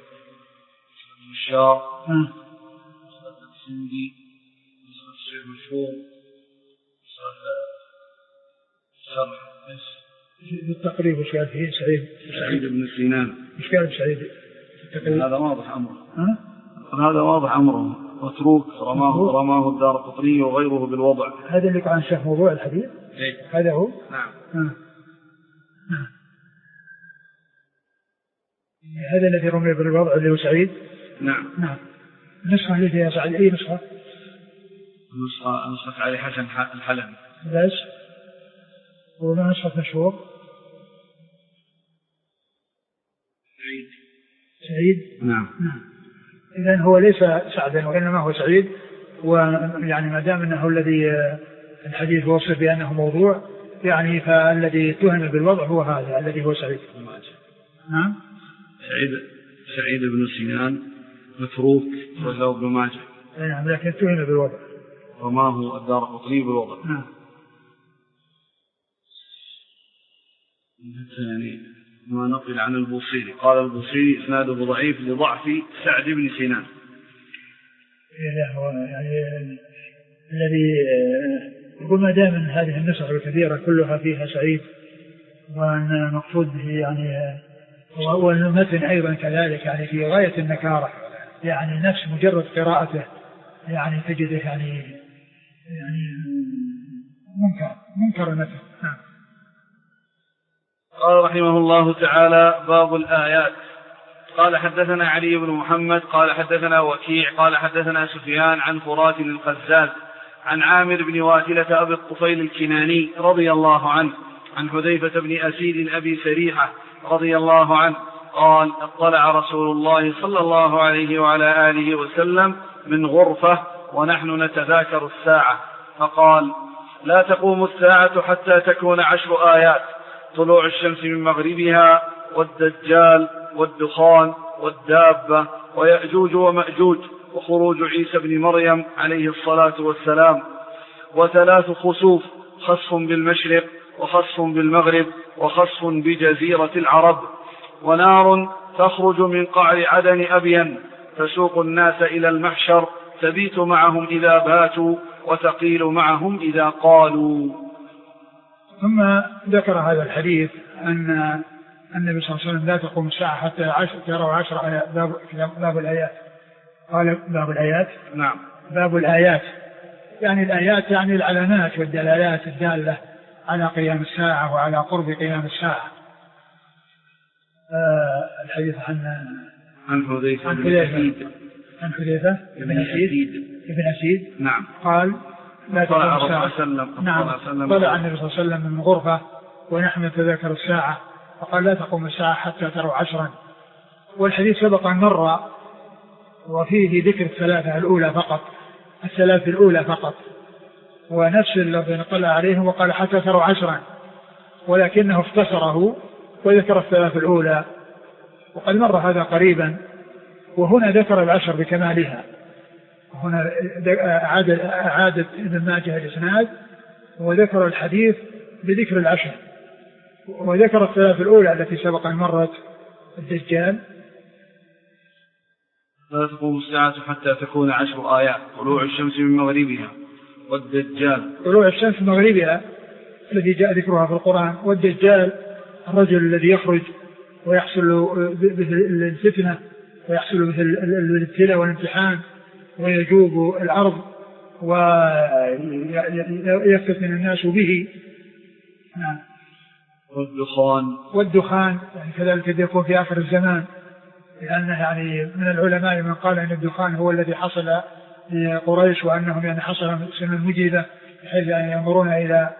الشار نسخة السندي نسخة الشيخ مشهور نسخة شرح بالتقريب وش قال فيه سعيد سعيد بن سنان. وش قال سعيد؟ هذا واضح أمره. هذا واضح أمره متروك رماه رماه الدارقطني وغيره بالوضع. هذا اللي كان شيخ موضوع الحديث. إيه؟ هذا هو. نعم. آه. هذا الذي رمي بالوضع اللي هو سعيد. نعم. نعم. النسخة اللي فيها سعيد أي نسخة؟ نسخة نسخة علي حسن الحلمي. بس. وما نسخة مشهور. سعيد. سعيد. نعم. نعم. إذن هو ليس سعدا وإنما هو سعيد، ويعني ما دام أنه الذي الحديث وصف بأنه موضوع يعني فالذي اتهم بالوضع هو هذا الذي هو سعيد. نعم. سعيد سعيد بن سنان متروك وله ابن ماجه. نعم لكن اتهم بالوضع. رماه الدارقطني بالوضع. نعم. يعني ما نقل عن البوصيري قال البوصيري اسناده ضعيف لضعف سعد بن سنان. إيه هو يعني الذي يقول ما دام من هذه النسخ الكثيرة كلها فيها سعيد، وأن المقصود به يعني والمتن أيضا كذلك يعني في غاية النكارة، يعني نفس مجرد قراءته يعني تجده يعني يعني منكر منكر المتن. نعم. قال رحمه الله تعالى: باب الآيات. قال حدثنا علي بن محمد قال حدثنا وكيع قال حدثنا سفيان عن فرات القزاز عن عامر بن واتلة أبي الطفيل الكناني رضي الله عنه عن حذيفة بن أسيد أبي سريحة رضي الله عنه قال: اطلع رسول الله صلى الله عليه وعلى آله وسلم من غرفة ونحن نتذاكر الساعة فقال: لا تقوم الساعة حتى تكون عشر آيات: طلوع الشمس من مغربها، والدجال، والدخان، والدابة، ويأجوج ومأجوج، وخروج عيسى بن مريم عليه الصلاة والسلام، وثلاث خسوف: خسف بالمشرق، وخسف بالمغرب، وخسف بجزيرة العرب، ونار تخرج من قعر عدن أبين تسوق الناس إلى المحشر، تبيت معهم إذا باتوا وتقيل معهم إذا قالوا. ثم ذكر هذا الحديث أن النبي صلى الله عليه وسلم لا تقوم الساعة حتى عشر تروا عشر آيات. باب, باب الآيات. قال باب الآيات. نعم. باب الآيات يعني الآيات يعني العلامات والدلالات الدالة على قيام الساعة وعلى قرب قيام الساعة. آه الحديث عن عن حذيفة عن حذيفة عن حذيفة بن أسيد ابن أسيد. نعم. قال: لا تقوم الساعة. نعم. طلع النبي صلى الله عليه وسلم من غرفة ونحن نتذاكر الساعة فقال: لا تقوم الساعة حتى تروا عشرا. والحديث سبق أن مر وفيه ذكر الثلاثة الأولى فقط، الثلاث الأولى فقط، ونفس الذي نقل عليهم وقال حتى تروا عشرا، ولكنه اختصره وذكر الثلاث الأولى، وقد مر هذا قريبا. وهنا ذكر العشر بكمالها، هنا أعاد أعاد ابن ماجه الإسناد وذكر الحديث بذكر العشر، وذكر الثلاث الأولى التي سبق أن مرت: الدجال، لا تقوم الساعة حتى تكون عشر آيات: طلوع الشمس من مغربها، والدجال، طلوع الشمس من مغربها الذي جاء ذكرها في القرآن، والدجال الرجل الذي يخرج ويحصل به الفتنة ويحصل به الابتلاء والامتحان ويجوب الأرض ويفتن الناس به. نعم. والدخان والدخان يعني كذلك يكون في آخر الزمان، لأن يعني من العلماء من قال أن الدخان هو الذي حصل لقريش، وأنهم يعني حصل سنة مجيدة بحيث يعني ينظرون إلى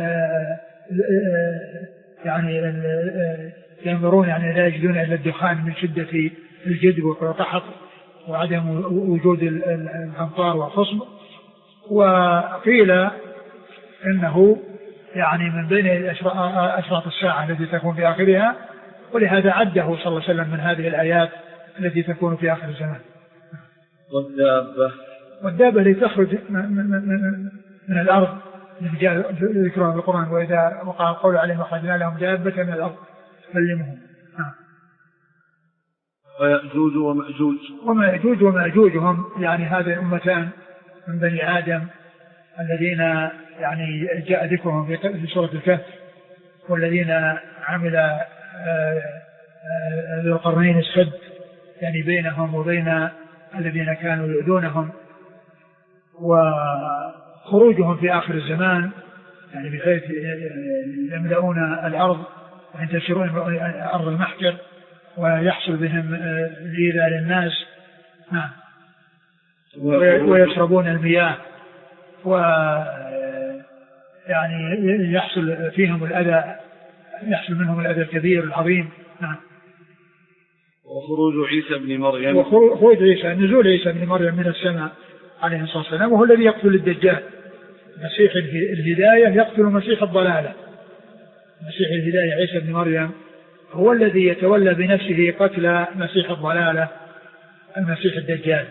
يعني ينظرون يعني لا يجدون إلا الدخان من شدة الجدب والقحط وعدم وجود الأمطار والخصب. وقيل إنه يعني من بين أشراط الساعة التي تكون في آخرها، ولهذا عده صلى الله عليه وسلم من هذه الآيات التي تكون في آخر الزمان. والدابة والدابة التي تخرج من, من, من, من الأرض التي جاء ذكرها في القرآن: وإذا وقع القول عليهم أخرجنا لهم دابة من الأرض تكلمهم. ويأجوج ومأجوج ومأجوج ومأجوج هم يعني هذه الأمتان من بني آدم الذين يعني جاء ذكرهم في سورة الكهف، والذين عمل ذو القرنين السد يعني بينهم وبين الذين كانوا يؤذونهم، وخروجهم في آخر الزمان يعني بحيث يملؤون الأرض وينتشرون أرض المحجر ويحصل بهم الإيذاء للناس. نعم. ويشربون المياه و يعني يحصل فيهم الأذى، يحصل منهم الأذى الكبير العظيم. نعم. وخروج عيسى بن مريم، وخروج عيسى نزول عيسى بن مريم من السماء عليه الصلاة والسلام، وهو الذي يقتل الدجال. مسيح الهداية يقتل مسيح الضلالة. مسيح الهداية عيسى بن مريم هو الذي يتولى بنفسه قتل مسيح الضلالة المسيح الدجال.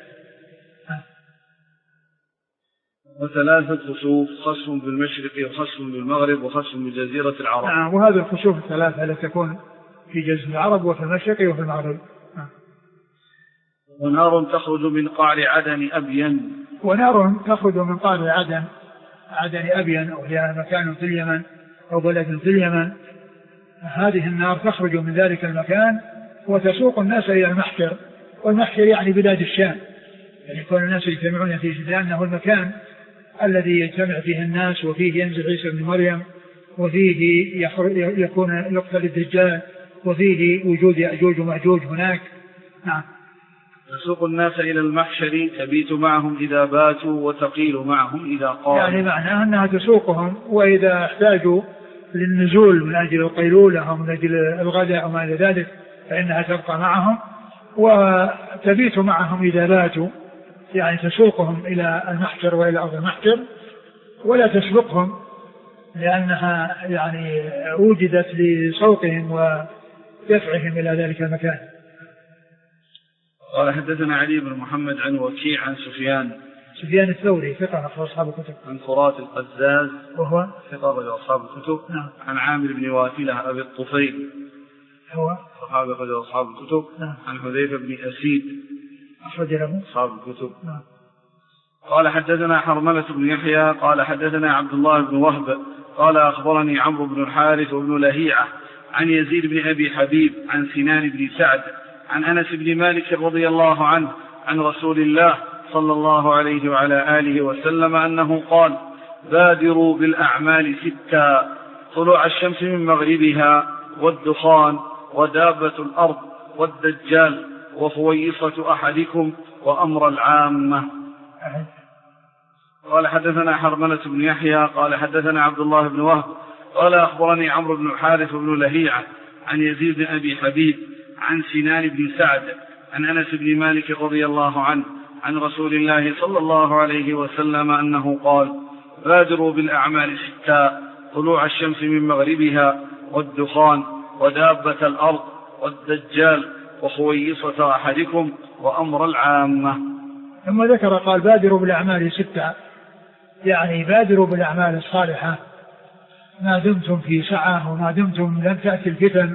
وثلاثة خسوف: خسف بالمشرق، وخسف بالمغرب، وخسف بجزيرة العرب. نعم. وهذه الخسوف الثلاثة التي تكون في جزيرة العرب وفي المشرق وفي المغرب. نعم. ونار تخرج من قعر عدن أبين. ونار تخرج من قعر عدن عدن أبين أو هي مكان في اليمن أو بلد في اليمن، هذه النار تخرج من ذلك المكان وتسوق الناس إلى المحشر، والمحشر يعني بلاد الشام، يعني كل الناس يجتمعون فيه لأنه المكان الذي يجتمع فيه الناس وفيه ينزل عيسى بن مريم وفيه يكون يقتل الدجال وفيه وجود يأجوج ومأجوج هناك. نعم. تسوق الناس إلى المحشر تبيت معهم إذا باتوا وتقيل معهم إذا قاموا، يعني معناه أنها تسوقهم وإذا احتاجوا للنزول من أجل القيلولة أو من أجل الغداء أو ما إلى ذلك فإنها تبقى معهم، وتبيت معهم إذا باتوا، يعني تسوقهم إلى المحشر وإلى أرض المحشر، ولا تسبقهم لأنها يعني وجدت لسوقهم ودفعهم إلى ذلك المكان. قال حدثنا علي بن محمد عن وكيع عن سفيان سفيان الثوري ثقة أخرج أصحاب الكتب، عن فرات القزاز وهو ثقة أخرج أصحاب الكتب. نعم. عن عامر بن واثلة أبي الطفيل هو صحابي أخرج أصحاب الكتب. نعم. عن حذيفة بن أسيد أخرج له أصحاب الكتب. نعم. قال حدثنا حرملة بن يحيى قال حدثنا عبد الله بن وهب قال أخبرني عمرو بن الحارث وابن لهيعة عن يزيد بن أبي حبيب عن سنان بن سعد عن أنس بن مالك رضي الله عنه عن رسول الله صلى الله عليه وعلى آله وسلم أنه قال: بادروا بالأعمال ستا: طلوع الشمس من مغربها، والدخان، ودابة الأرض، والدجال، وفويصة أحدكم، وأمر العامة. قال حدثنا حرملة بن يحيى قال حدثنا عبد الله بن وهب قال أخبرني عمرو بن الحارث بن لهيعة عن يزيد بن أبي حبيب عن سنان بن سعد عن أنس بن مالك رضي الله عنه عن رسول الله صلى الله عليه وسلم أنه قال: بادروا بالأعمال ستا: طلوع الشمس من مغربها، والدخان، ودابة الأرض، والدجال، وخويصة أحدكم، وأمر العامة. ثم ذكر قال: بادروا بالأعمال ستا، يعني بادروا بالأعمال الصالحة ما دمتم في سعة وما دمتم لم تأتي الفتن،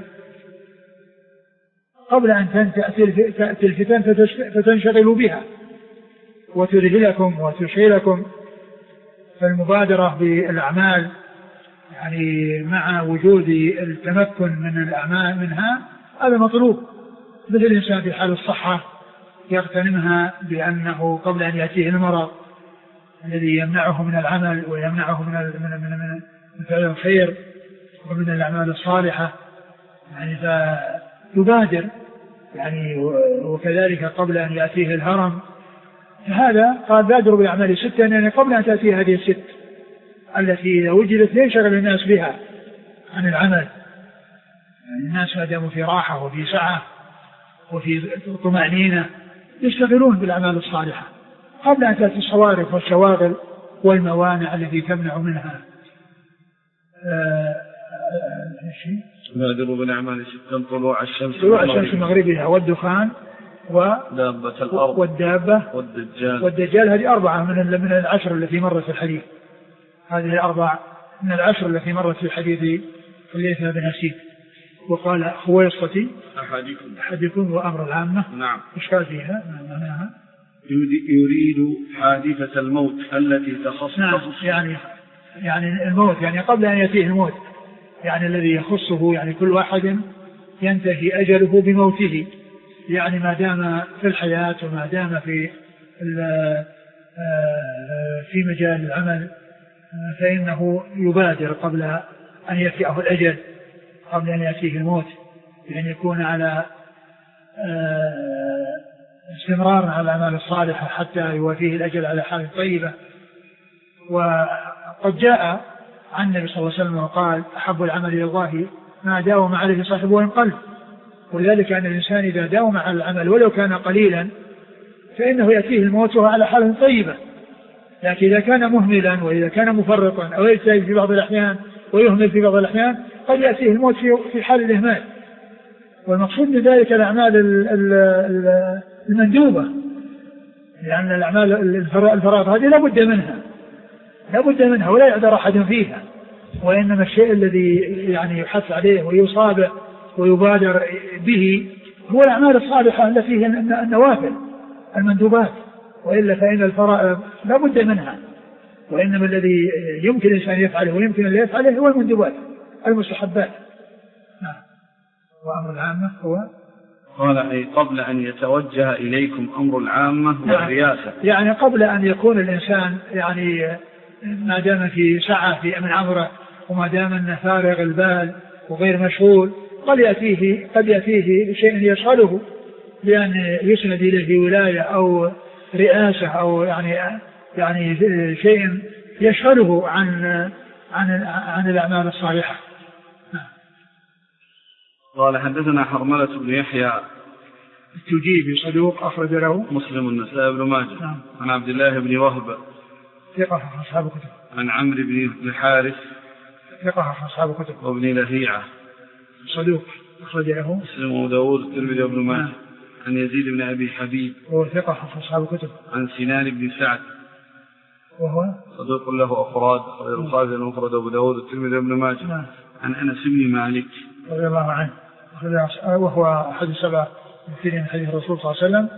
قبل أن تأتي الفتن فتنشغلوا بها وتذهلكم وتشغلكم. فالمبادرة بالأعمال يعني مع وجود التمكن من الأعمال منها هذا مطلوب، مثل الإنسان في حال الصحة يغتنمها بأنه قبل أن يأتيه المرض الذي يمنعه من العمل ويمنعه من من من من فعل الخير ومن الأعمال الصالحة، يعني فيبادر يعني. وكذلك قبل أن يأتيه الهرم، هذا قال: بادروا بالأعمال ستة، يعني قبل أن تأتي هذه الست التي إذا وجدت ينشغل الناس بها عن العمل. يعني الناس ما داموا في راحة وفي سعة وفي طمأنينة يشتغلون بالأعمال الصالحة قبل أن تأتي الصوارف والشواغل والموانع التي تمنع منها. بادروا بالأعمال ستا: طلوع الشمس طلوع الشمس مغربها، والدخان، ودابة الأرض، والدابة، والدجال. والدجال هذه أربعة من من العشر التي مرت في الحديث. هذه الأربع من العشر التي مرت في الحديث الليث بن أسيد. وقال: خويصة أحدكم أحدكم وأمر العامة. نعم. إيش قال فيها؟ معناها يريد حادثة الموت التي تخص. نعم. يعني يعني الموت، يعني قبل أن يأتيه الموت، يعني الذي يخصه، يعني كل واحد ينتهي أجله بموته، يعني ما دام في الحياة وما دام في في مجال العمل فإنه يبادر قبل أن يأتيه الأجل، قبل أن يأتيه الموت، يعني يكون على استمرار على الأعمال الصالحة حتى يوافيه الأجل على حال طيبة. وقد جاء عن النبي صلى الله عليه وسلم وقال: أحب العمل إلى الله ما داوم عليه صاحبه وإن قل. ولذلك أن الإنسان إذا داوم على العمل ولو كان قليلا فإنه يأتيه الموت على حال طيبة. لكن إذا كان مهملا وإذا كان مفرطا أو يجتهد في بعض الأحيان ويهمل في بعض الأحيان قد يأتيه الموت في حال الإهمال. والمقصود بذلك الأعمال المندوبة، لأن الأعمال الفرائض هذه لا بد منها لا بد منها ولا يعذر أحد فيها، وإنما الشيء الذي يعني يحث عليه ويصابه ويبادر به هو الأعمال الصالحة التي هي النوافل المندوبات، وإلا فإن الفرائض لا بد منها وإنما الذي يمكن الإنسان يفعله ويمكن أن يفعله هو المندوبات المستحبات. نعم. وأمر العامة هو قال أي قبل أن يتوجه إليكم أمر العامة والرياسة. يعني قبل أن يكون الإنسان يعني ما دام في سعة في من عمره وما دام أنه فارغ البال وغير مشغول قد يأتيه قد يأتيه بشيء يشغله بأن يسند إليه ولاية أو رئاسة أو يعني يعني شيء يشغله عن عن عن الأعمال الصالحة. قال حدثنا حرملة بن يحيى التجيبي صدوق أخرج له مسلم النسائي بن ماجه. نعم. عن عبد الله بن وهب ثقة أصحاب كتب. عن عمرو بن الحارث ثقة أصحاب كتب. وابن لهيعة صدوق أخرج له مسلم وداود الترمذي وابن ماجه. عن يزيد بن أبي حبيب وهو ثقة أصحاب كتب. عن سنان بن سعد وهو صدوق له أفراد غير الخالد المفرد أبو داود الترمذي وابن ماجه. نعم. عن أنس بن مالك رضي الله عنه وهو أحد السبع من حديث الرسول صلى الله عليه وسلم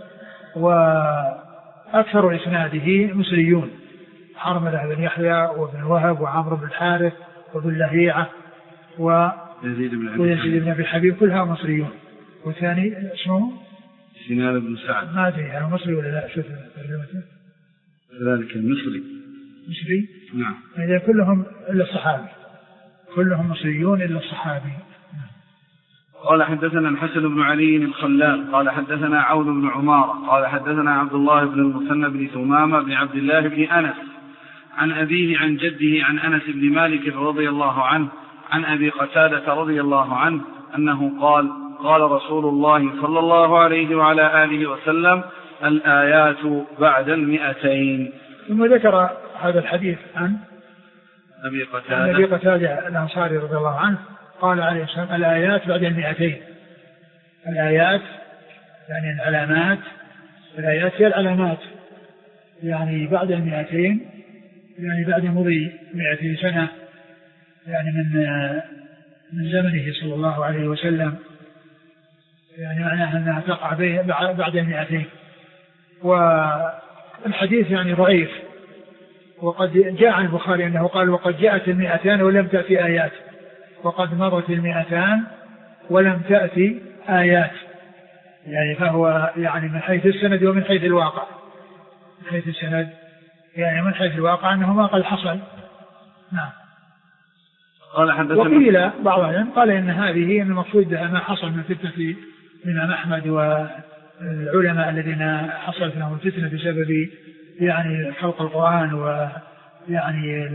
وأكثر إسناده مصريون حرملة بن يحيى وابن وهب وعمرو بن الحارث وابن لهيعة ويزيد بن أبي حبيب كلها مصريون. والثاني اسمه سنان بن سعد ما أدري هل مصري ولا لا شوف ترجمته ذلك المصري مصري. نعم. إذا كلهم إلا الصحابي كلهم مصريون إلا الصحابي. قال حدثنا الحسن بن علي الخلال قال حدثنا عون بن عمارة قال حدثنا عبد الله بن المثنى بن ثمامة بن عبد الله بن أنس عن أبيه عن جده عن أنس بن مالك رضي الله عنه عن أبي قتادة رضي الله عنه أنه قال قال رسول الله صلى الله عليه وعلى آله وسلم الآيات بعد المئتين. ثم ذكر هذا الحديث عن أبي قتادة عن أبي قتادة الأنصاري رضي الله عنه قال عليه السلام الآيات بعد المئتين. الآيات يعني العلامات الآيات هي العلامات يعني بعد المئتين يعني بعد مضي مئتين سنة يعني من من زمنه صلى الله عليه وسلم يعني معناها أنها تقع بعد المئتين. والحديث يعني ضعيف وقد جاء عن البخاري أنه قال وقد جاءت المئتان ولم تأتي آيات وقد مضت المئتان ولم تأتي آيات يعني فهو يعني من حيث السند ومن حيث الواقع من حيث السند يعني من حيث الواقع أنه ما قد حصل. نعم. قال حدثنا وقيل بعضهم قال إن هذه المقصود بها ما حصل من فتنة الإمام أحمد والعلماء الذين حصلت لهم الفتنة بسبب يعني خلق القرآن ويعني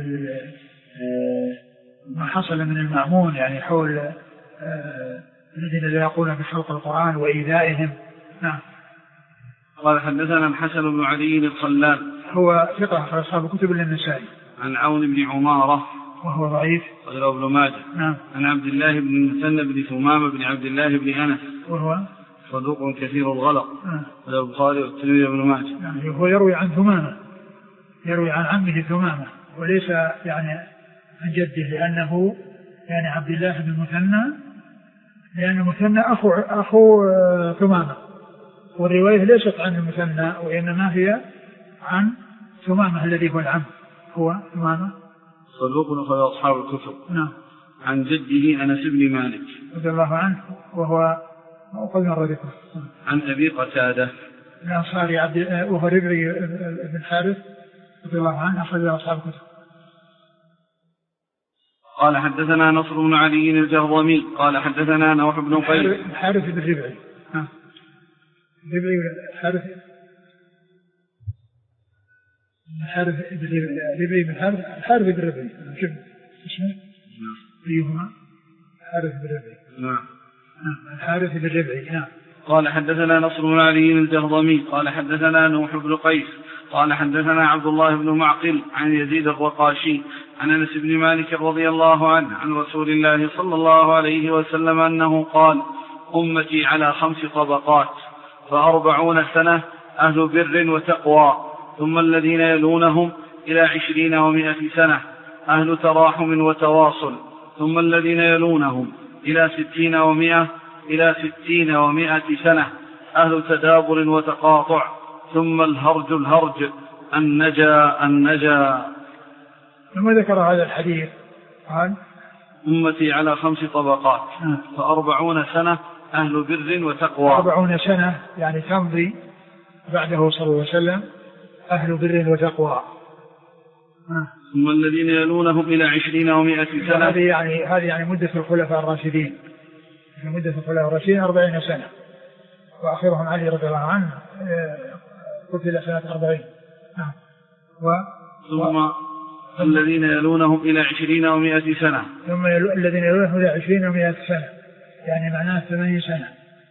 ما حصل من المأمون يعني حول الذين لا يقولون بخلق القرآن وإيذائهم. نعم. قال حدثنا الحسن بن علي الخلال هو ثقة في أصحاب كتب النسائي. عن عون بن عمارة وهو ضعيف غير ابن ماجه. نعم. عن عبد الله بن المثنى بن ثمامة بن عبد الله بن أنس وهو صدوق كثير الغلط غير البخاري والترمذي وابن ماجه. يعني هو يروي عن ثمامة يروي عن عمه ثمامة وليس يعني عن جده لأنه يعني عبد الله بن المثنى لأن المثنى أخو أخو ثمامة والرواية ليست عن المثنى وإنما هي عن ثمامة الذي هو العم هو ثمامة صدوق أخرج أصحاب الكتب. نعم. عن جده أنس بن مالك رضي الله عنه وهو قد مر ذكره. عن أبي قتادة الأنصاري عبد وهو ربعي بن الحارث رضي الله عنه أخرج أصحاب الكتب. قال حدثنا نصر بن علي الجهضمي قال حدثنا نوح بن قيس الحارث بن ربعي ها ربعي الحارث الحارث بن ربعي بن الحارث الحارث بن ربعي شوف اسمه أيهما الحارث بن ربعي. نعم. الحارث بن ربعي. نعم. قال حدثنا نصر بن علي الجهضمي قال حدثنا نوح بن قيس قال حدثنا عبد الله بن معقل عن يزيد الرقاشي عن أنس بن مالك رضي الله عنه عن رسول الله صلى الله عليه وسلم أنه قال أمتي على خمس طبقات فأربعون سنة أهل بر وتقوى ثم الذين يلونهم إلى عشرين ومائة سنة أهل تراحم وتواصل ثم الذين يلونهم إلى ستين ومائة إلى ستين ومائة سنة أهل تدابر وتقاطع ثم الهرج الهرج النجا النجا ثم ذكر هذا الحديث قال أمتي على خمس طبقات آه. فأربعون سنة أهل بر وتقوى. أربعون سنة يعني تمضي بعده صلى الله عليه وسلم أهل بر وتقوى. آه. ثم الذين يلونهم إلى عشرين ومائة سنة. هذه يعني هذه يعني مدة الخلفاء الراشدين، مدة الخلفاء الراشدين أربعين سنة، وآخرهم علي رضي الله عنه قتل سنة أربعين. آه. و... ثم و... الذين يلونهم إلى عشرين ومائة سنة. ثم يلو... الذين يلونهم إلى عشرين ومائة سنة يعني معناه ثمانين سنة.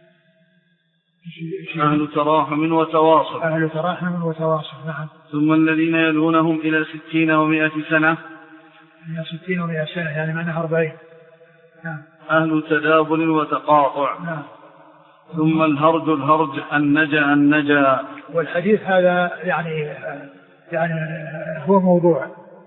أهل تراحم وتواصل. أهل تراحم وتواصل. نعم. ثم الذين يلونهم إلى ستين ومائة سنة. إلى ستين ومائة سنة يعني معناه أربعين. نعم. أهل تدابر وتقاطع. نعم. ثم الهرج الهرج النجا النجا. والحديث هذا يعني يعني هو موضوع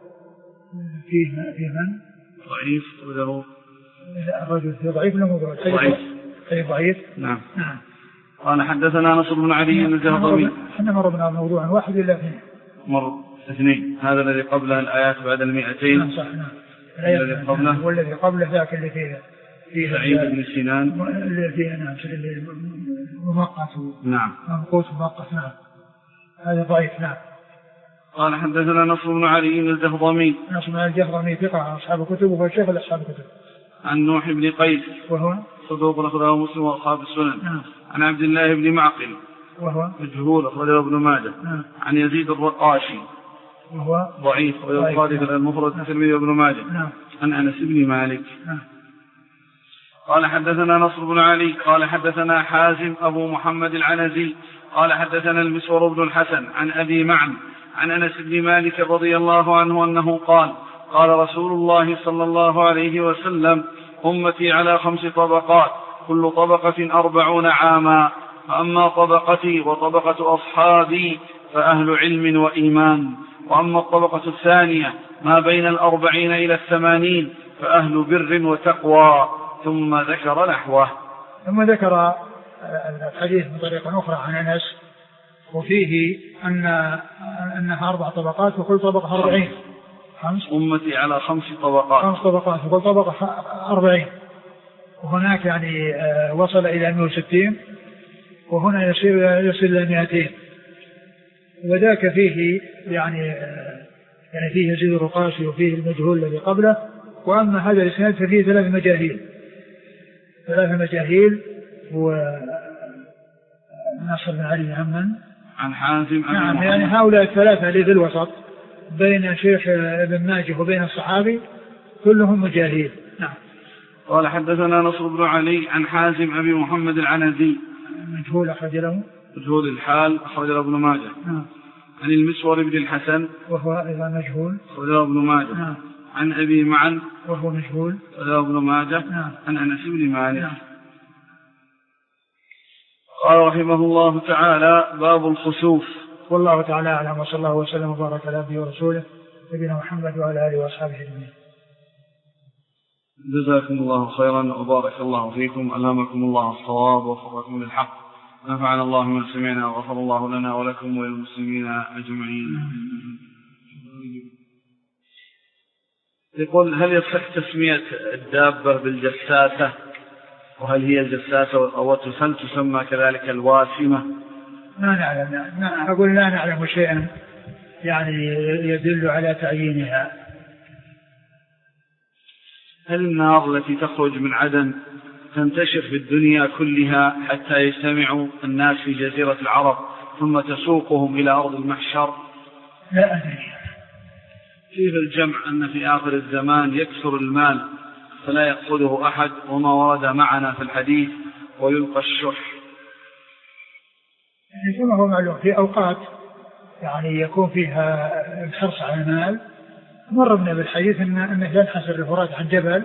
فيه فيه من ضعيف وله الرجل فيه ضعيف ولا موضوع ضعيف ضعيف ضعيف. نعم. نعم. قال حدثنا نصر بن علي الجهضمي. احنا مر بنا موضوع واحد الا اثنين. مر اثنين. هذا الذي قبله الآيات بعد المئتين. نعم صح. نعم. الذي قبله والذي قبله ذاك اللي فيه فيه سعيد بن سنان اللي فيه نعم اللي مؤقت. نعم. منقوص مؤقت. نعم. هذا ضعيف. نعم. قال حدثنا نصر بن علي الجهضمي. نصر بن علي الجهضمي ثقة أصحاب الكتب وهو شيخ أصحاب الكتب. عن نوح بن قيس وهو صدوق أخرجه مسلم وأصحاب السنن. نعم. عن عبد الله بن معقل وهو مجهول أخرجه ابن ماجه. نعم. عن يزيد الرقاشي وهو ضعيف ويقال في المفرد الترمذي وابن ماجه. نعم. عن أنس بن مالك. نعم. قال حدثنا نصر بن علي قال حدثنا حازم أبو محمد العنزي قال حدثنا المسور بن الحسن عن أبي معن عن أنس بن مالك رضي الله عنه أنه قال قال رسول الله صلى الله عليه وسلم أمتي على خمس طبقات كل طبقة أربعون عاما فأما طبقتي وطبقة أصحابي فأهل علم وإيمان وأما الطبقة الثانية ما بين الأربعين إلى الثمانين فأهل بر وتقوى ثم ذكر نحوه. ثم ذكر الحديث بطريقة أخرى عن أنس وفيه أن أنها أربع طبقات وكل طبقة أربعين. خمس أمتي على خمس طبقات خمس طبقات وكل طبقة أربعين. وهناك يعني وصل إلى مئة وستين وهنا يصير يصل إلى مئتين. وذاك فيه يعني يعني فيه يزيد الرقاشي وفيه المجهول الذي قبله. وأما هذا الإسناد ففيه ثلاث مجاهيل ثلاث مجاهيل ونصر بن علي عمن عن حازم. نعم يعني هؤلاء الثلاثة اللي في الوسط بين شيخ ابن ماجه وبين الصحابي كلهم مجاهيل. نعم. قال حدثنا نصر بن علي عن حازم أبي محمد العنزي مجهول أخرج له مجهول الحال أخرج له ابن ماجه. نعم. عن المسور بن الحسن وهو أيضا مجهول أخرج له ابن ماجه. نعم. عن أبي معن وهو مجهول أخرج له ابن ماجه. نعم. عن أنس بن مالك. نعم. قال رحمه الله تعالى باب الخسوف. والله تعالى أعلم وصلى الله وسلم وبارك على عبده ورسوله نبينا محمد وعلى آله وأصحابه أجمعين. جزاكم الله خيرا وبارك الله فيكم ألهمكم الله الصواب ووفقكم للحق نفعنا الله ما سمعنا وغفر الله لنا ولكم وللمسلمين أجمعين. يقول هل يصح تسمية الدابة بالجساسة وهل هي الجساسة أو هل تسمى كذلك الواسمة؟ ما نعلم. أقول لا نعلم شيئا يعني يدل على تعيينها. هل النار التي تخرج من عدن تنتشر في الدنيا كلها حتى يجتمع الناس في جزيرة العرب ثم تسوقهم إلى أرض المحشر؟ لا أدري. كيف الجمع أن في آخر الزمان يكثر المال فلا يأخذه أحد وما ورد معنا في الحديث ويلقى الشح؟ يعني كما هو معلوم في أوقات يعني يكون فيها الحرص على المال. مر بنا بالحديث إن أنه ينحسر الفرات عن جبل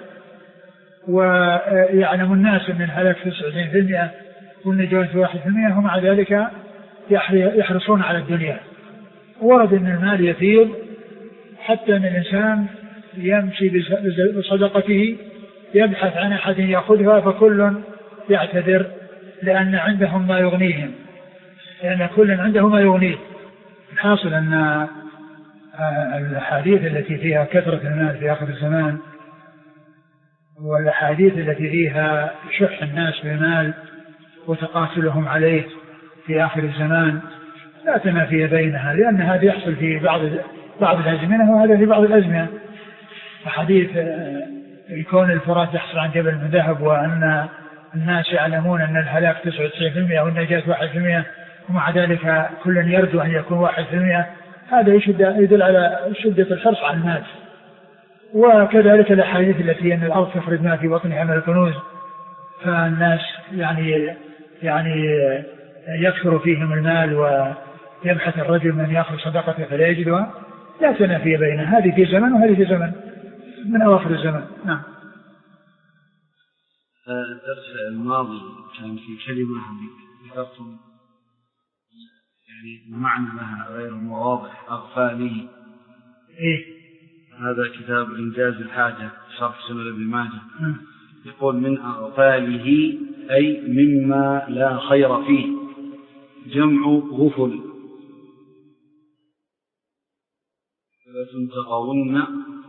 ويعلم الناس أن الهلاك في تسعين بالمئة والنجاة في واحد بالمئة ومع ذلك يحرصون على الدنيا. ورد أن المال يثير حتى أن الإنسان يمشي بصدقته يبحث عن أحد يأخذها فكل يعتذر لأن عندهم ما يغنيهم لأن كل عنده ما يغنيه. الحاصل أن الأحاديث التي فيها كثرة المال في آخر الزمان والأحاديث التي فيها شح الناس بالمال وتقاتلهم عليه في آخر الزمان لا تنافي بينها، لأن هذا يحصل في بعض بعض الأزمنة وهذا في بعض الأزمنة. حديث كون الفرات يحصل عن جبل من ذهب وأن الناس يعلمون أن الهلاك تسعة وتسعين بالمئة والنجاة واحد بالمئة ومع ذلك كل يرجو أن يكون واحد بالمئة، هذا يدل على شدة الحرص على الناس. وكذلك الأحاديث التي أن الأرض تفرد ما في بطنها من الكنوز فالناس يعني يعني يكثر فيهم المال ويبحث الرجل من يأخذ صدقته فلا يجدها، لا تنافي بينها، هذه في زمن وهذه في زمن من أواخر الزمن. نعم. الدرس الماضي كان في كلمة ذكرتم يعني معنى لها غير واضح، أغفاله. إيه؟ هذا كتاب إنجاز الحاجة شرح سنن ابن ماجه. يقول من أغفاله أي مما لا خير فيه، جمع غفل. فلتنتقون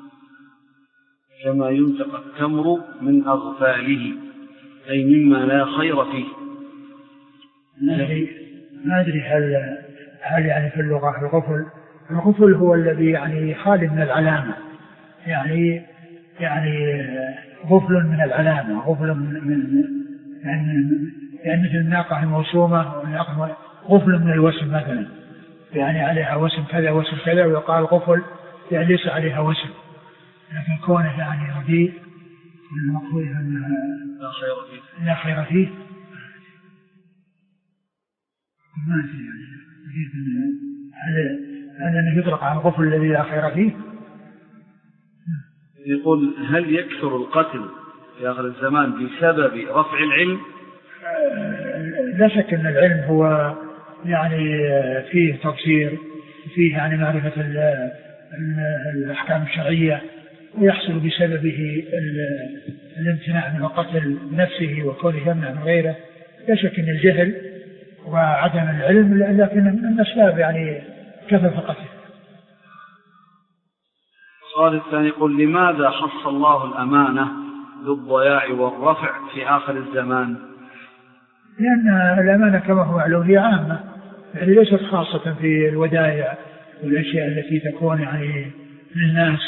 كما ينتقى التمر من أغفاله أي مما لا خير فيه. ما أدري هل هل يعني في اللغة الغفل الغفل هو الذي يعني خالي من العلامة، يعني يعني غفل من العلامة، غفل من, من يعني, يعني مثل الناقة الموسومة غفل من الوسم مثلا، يعني عليها وسم كذا وسم كذا ويقال غفل يعني ليس عليها وسم، لكن كونه يعني رديء والمقصود أنها لا خير فيه لا خير فيه ما في يعني هذا أنه يطلق على الغفل الذي لا خير فيه. يقول هل يكثر القتل في آخر الزمان بسبب رفع العلم؟ لا شك أن العلم هو يعني فيه تبصير، فيه يعني معرفة الأحكام الشرعية، ويحصل بسببه الامتناع من قتل نفسه وكونه يمنع من غيره. لا شك أن الجهل وعدم العلم لكن من أسباب يعني كثرة القتل. السؤال الثاني يقول لماذا خص الله الأمانة بالضياع والرفع في آخر الزمان؟ لأن الأمانة كما هو معلوم هي عامة، يعني ليست خاصة في الودائع والأشياء التي تكون يعني للناس.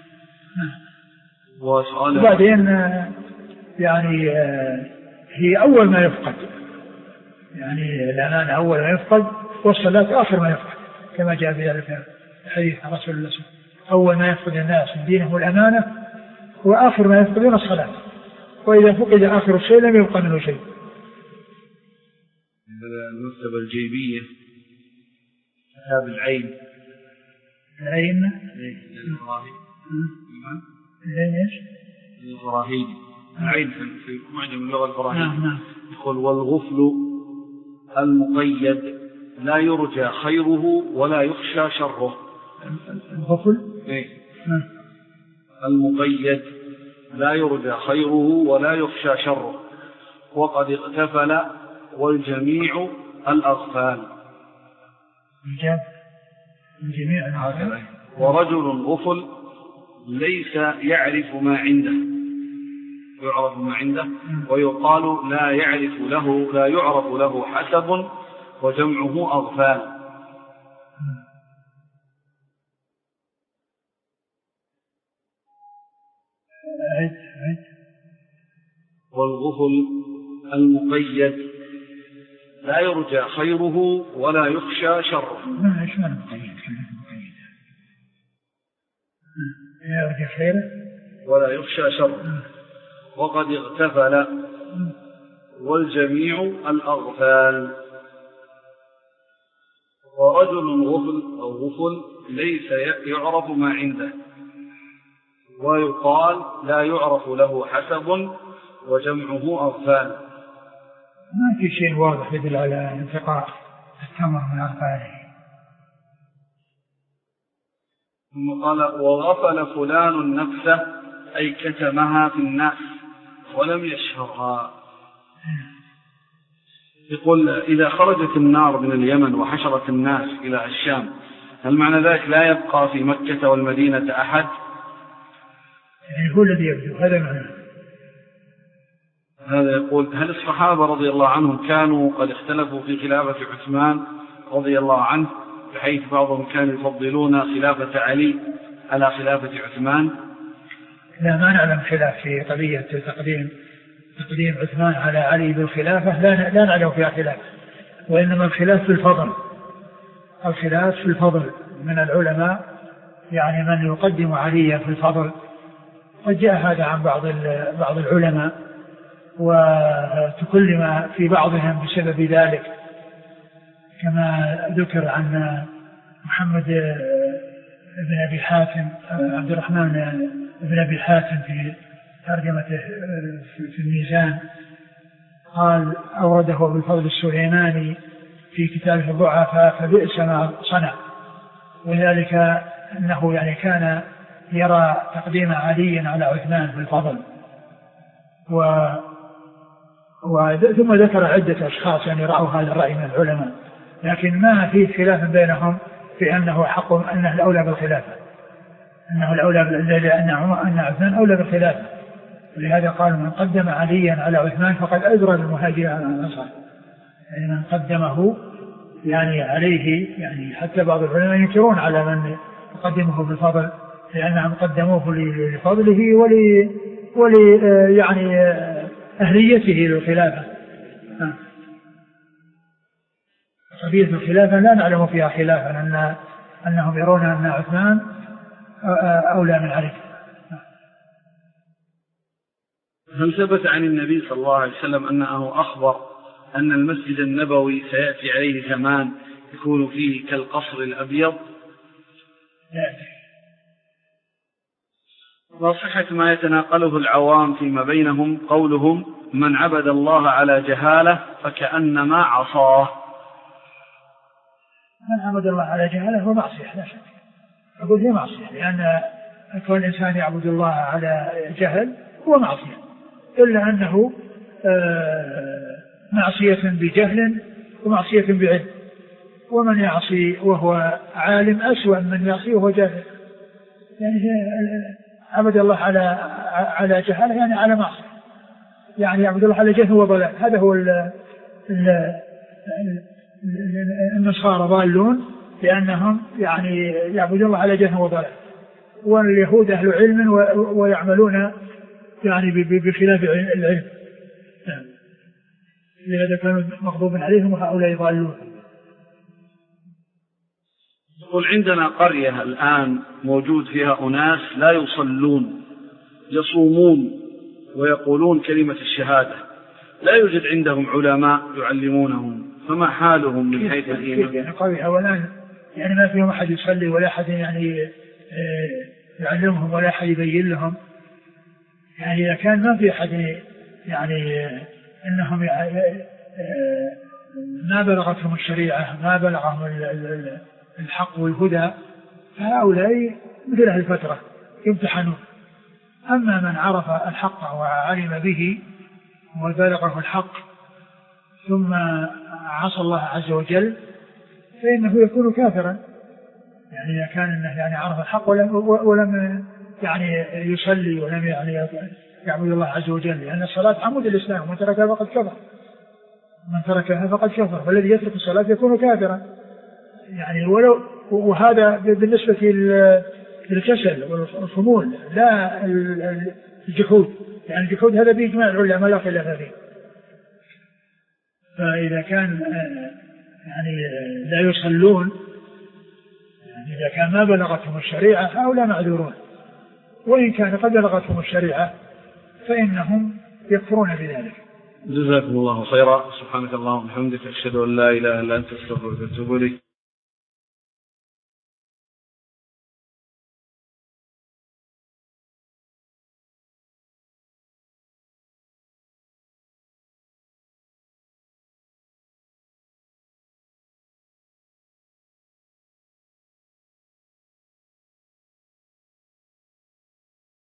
وبعدين يعني هي أول ما يفقد، يعني الأمانة أول ما يفقد والصلاة آخر ما يفقد كما جاء في ذلك الحديث عن رسول الله. أول ما يفقد الناس من دينهم الأمانة وآخر ما يفقدون الصلاة، وإذا فقد آخر الشيء لم يبقى منه شيء. المكتبة الجيبية كتاب العين العين الإبراهيمي العين في معجم اللغة الإبراهيمية. نعم نعم. يقول والغفل المقيد لا يرجى خيره ولا يخشى شره. الغفل إيه؟ المقيد لا يرجى خيره ولا يخشى شره وقد اغتفل والجميع الأغفال. الجميع الأغفال. ورجل غفل ليس يعرف ما عنده، يعرف ما عنده ويقال لا يعرف له لا يعرف له حسب وجمعه أغفال. والغفل المقيد لا يرجى خيره ولا يخشى شره. ما ايش معنى مقيد؟ لا يرجى خيره ولا يخشى شره وقد اغتفل والجميع الأغفال. ورجل غفل أو غفل ليس يعرف ما عنده ويقال لا يعرف له حسب وجمعه أغفال. ما في شيء واضح يدل على انتقاء التمر من أغفاله. ثم قال وغفل فلان نفسه أي كتمها في الناس ولم يشهرها. يقول إذا خرجت النار من اليمن وحشرت الناس إلى الشام هل معنى ذلك لا يبقى في مكة والمدينة أحد؟ يعني هو الذي يبدو هذا معنى. هذا يقول هل الصحابة رضي الله عنهم كانوا قد اختلفوا في خلافة عثمان رضي الله عنه بحيث بعضهم كانوا يفضلون خلافة علي على خلافة عثمان؟ لا، ما نعلم خلاف في قضية تقديم تقديم عثمان على علي بالخلافة، لا لا نعلم فيها خلاف، وإنما الخلاف في الفضل، الخلاف في الفضل من العلماء، يعني من يقدم عليا في الفضل، قد جاء هذا عن بعض بعض العلماء وتكلم في بعضهم بسبب ذلك، كما ذكر عن محمد بن أبي حاتم عبد الرحمن بن أبي حاتم في ترجمته في الميزان، قال أورده بالفضل السليماني في كتابه الضعفاء فبئس ما صنع، وذلك أنه يعني كان يرى تقديم علي على عثمان بالفضل، و ثم ذكر عدة أشخاص يعني رأوا هذا الرأي من العلماء، لكن ما فيه خلاف بينهم في أنه حق أنه الأولى بالخلافة، أنه الأولى لأن أن عثمان أولى بالخلافة، ولهذا قال من قدم عليا على عثمان فقد أدرى المهاجر على الأنصار، يعني من قدمه يعني عليه، يعني حتى بعض العلماء ينكرون على من يقدمه بالفضل لأنهم قدموه لفضله ولي ولي يعني أهليته للخلافة. قضية الخلافة لا نعلم فيها خلافا أن أنهم يرون أن عثمان أولى من علي. هل ثبت عن النبي صلى الله عليه وسلم أنه أخبر أن المسجد النبوي سيأتي عليه زمان يكون فيه كالقصر الأبيض؟ لا. وصحة ما يتناقله العوام فيما بينهم قولهم من عبد الله على جهالة فكأنما عصاه. من عبد الله على جهالة هو معصية لا شك، أقول هي معصية، لأن كل الإنسان يعبد الله على جهل هو معصية، إلا أنه معصية بجهل ومعصية بعلم، ومن يعصي وهو عالم أسوأ من يعصي وهو جاهل، يعني عبد الله على على جهالة يعني على معصية، يعني يعبد الله على جهل وضلال، هذا هو ال ال النصارى ضالون لأنهم يعني يعبدون الله على جهل وضلال، واليهود أهل علم ويعملون يعني بخلاف العلم، لهذا كانوا مغضوب عليهم وهؤلاء ضالون. يقول عندنا قرية الآن موجود فيها أناس لا يصلون يصومون ويقولون كلمة الشهادة، لا يوجد عندهم علماء يعلمونهم، فما حالهم من حيث الإيمان؟ يعني قرية والآن يعني ما فيهم أحد يصلي ولا أحد يعني يعلمهم ولا أحد يبين لهم، يعني إذا كان ما في أحد يعني إنهم ما بلغتهم الشريعة ما بلغهم الحق والهدى، فهؤلاء مثل أهل الفترة يمتحنون. أما من عرف الحق وعلم به وبلغه الحق ثم عصى الله عز وجل فإنه يكون كافرا، يعني إذا كان إنه يعني عرف الحق ولم, ولم يعني يصلي ولم يعني يعبد الله عز وجل، لأن الصلاة عمود الإسلام ومن تركها فقد كفر، من تركها فقد كفر، فالذي يترك الصلاة يكون كافرا، يعني ولو وهذا بالنسبة للكسل والخمول لا الجحود، يعني الجحود هذا بإجماع العلماء لا خلاف فيه. فإذا كان يعني لا يصلون يعني إذا كان ما بلغتهم الشريعة هؤلاء معذورون، وإن كان قد بلغتهم الشريعة فإنهم يكفرون بذلك. جزاكم الله خيرا. سبحانك اللهم وبحمدك أشهد أن لا إله إلا أنت أستغفرك وأتوب إليك.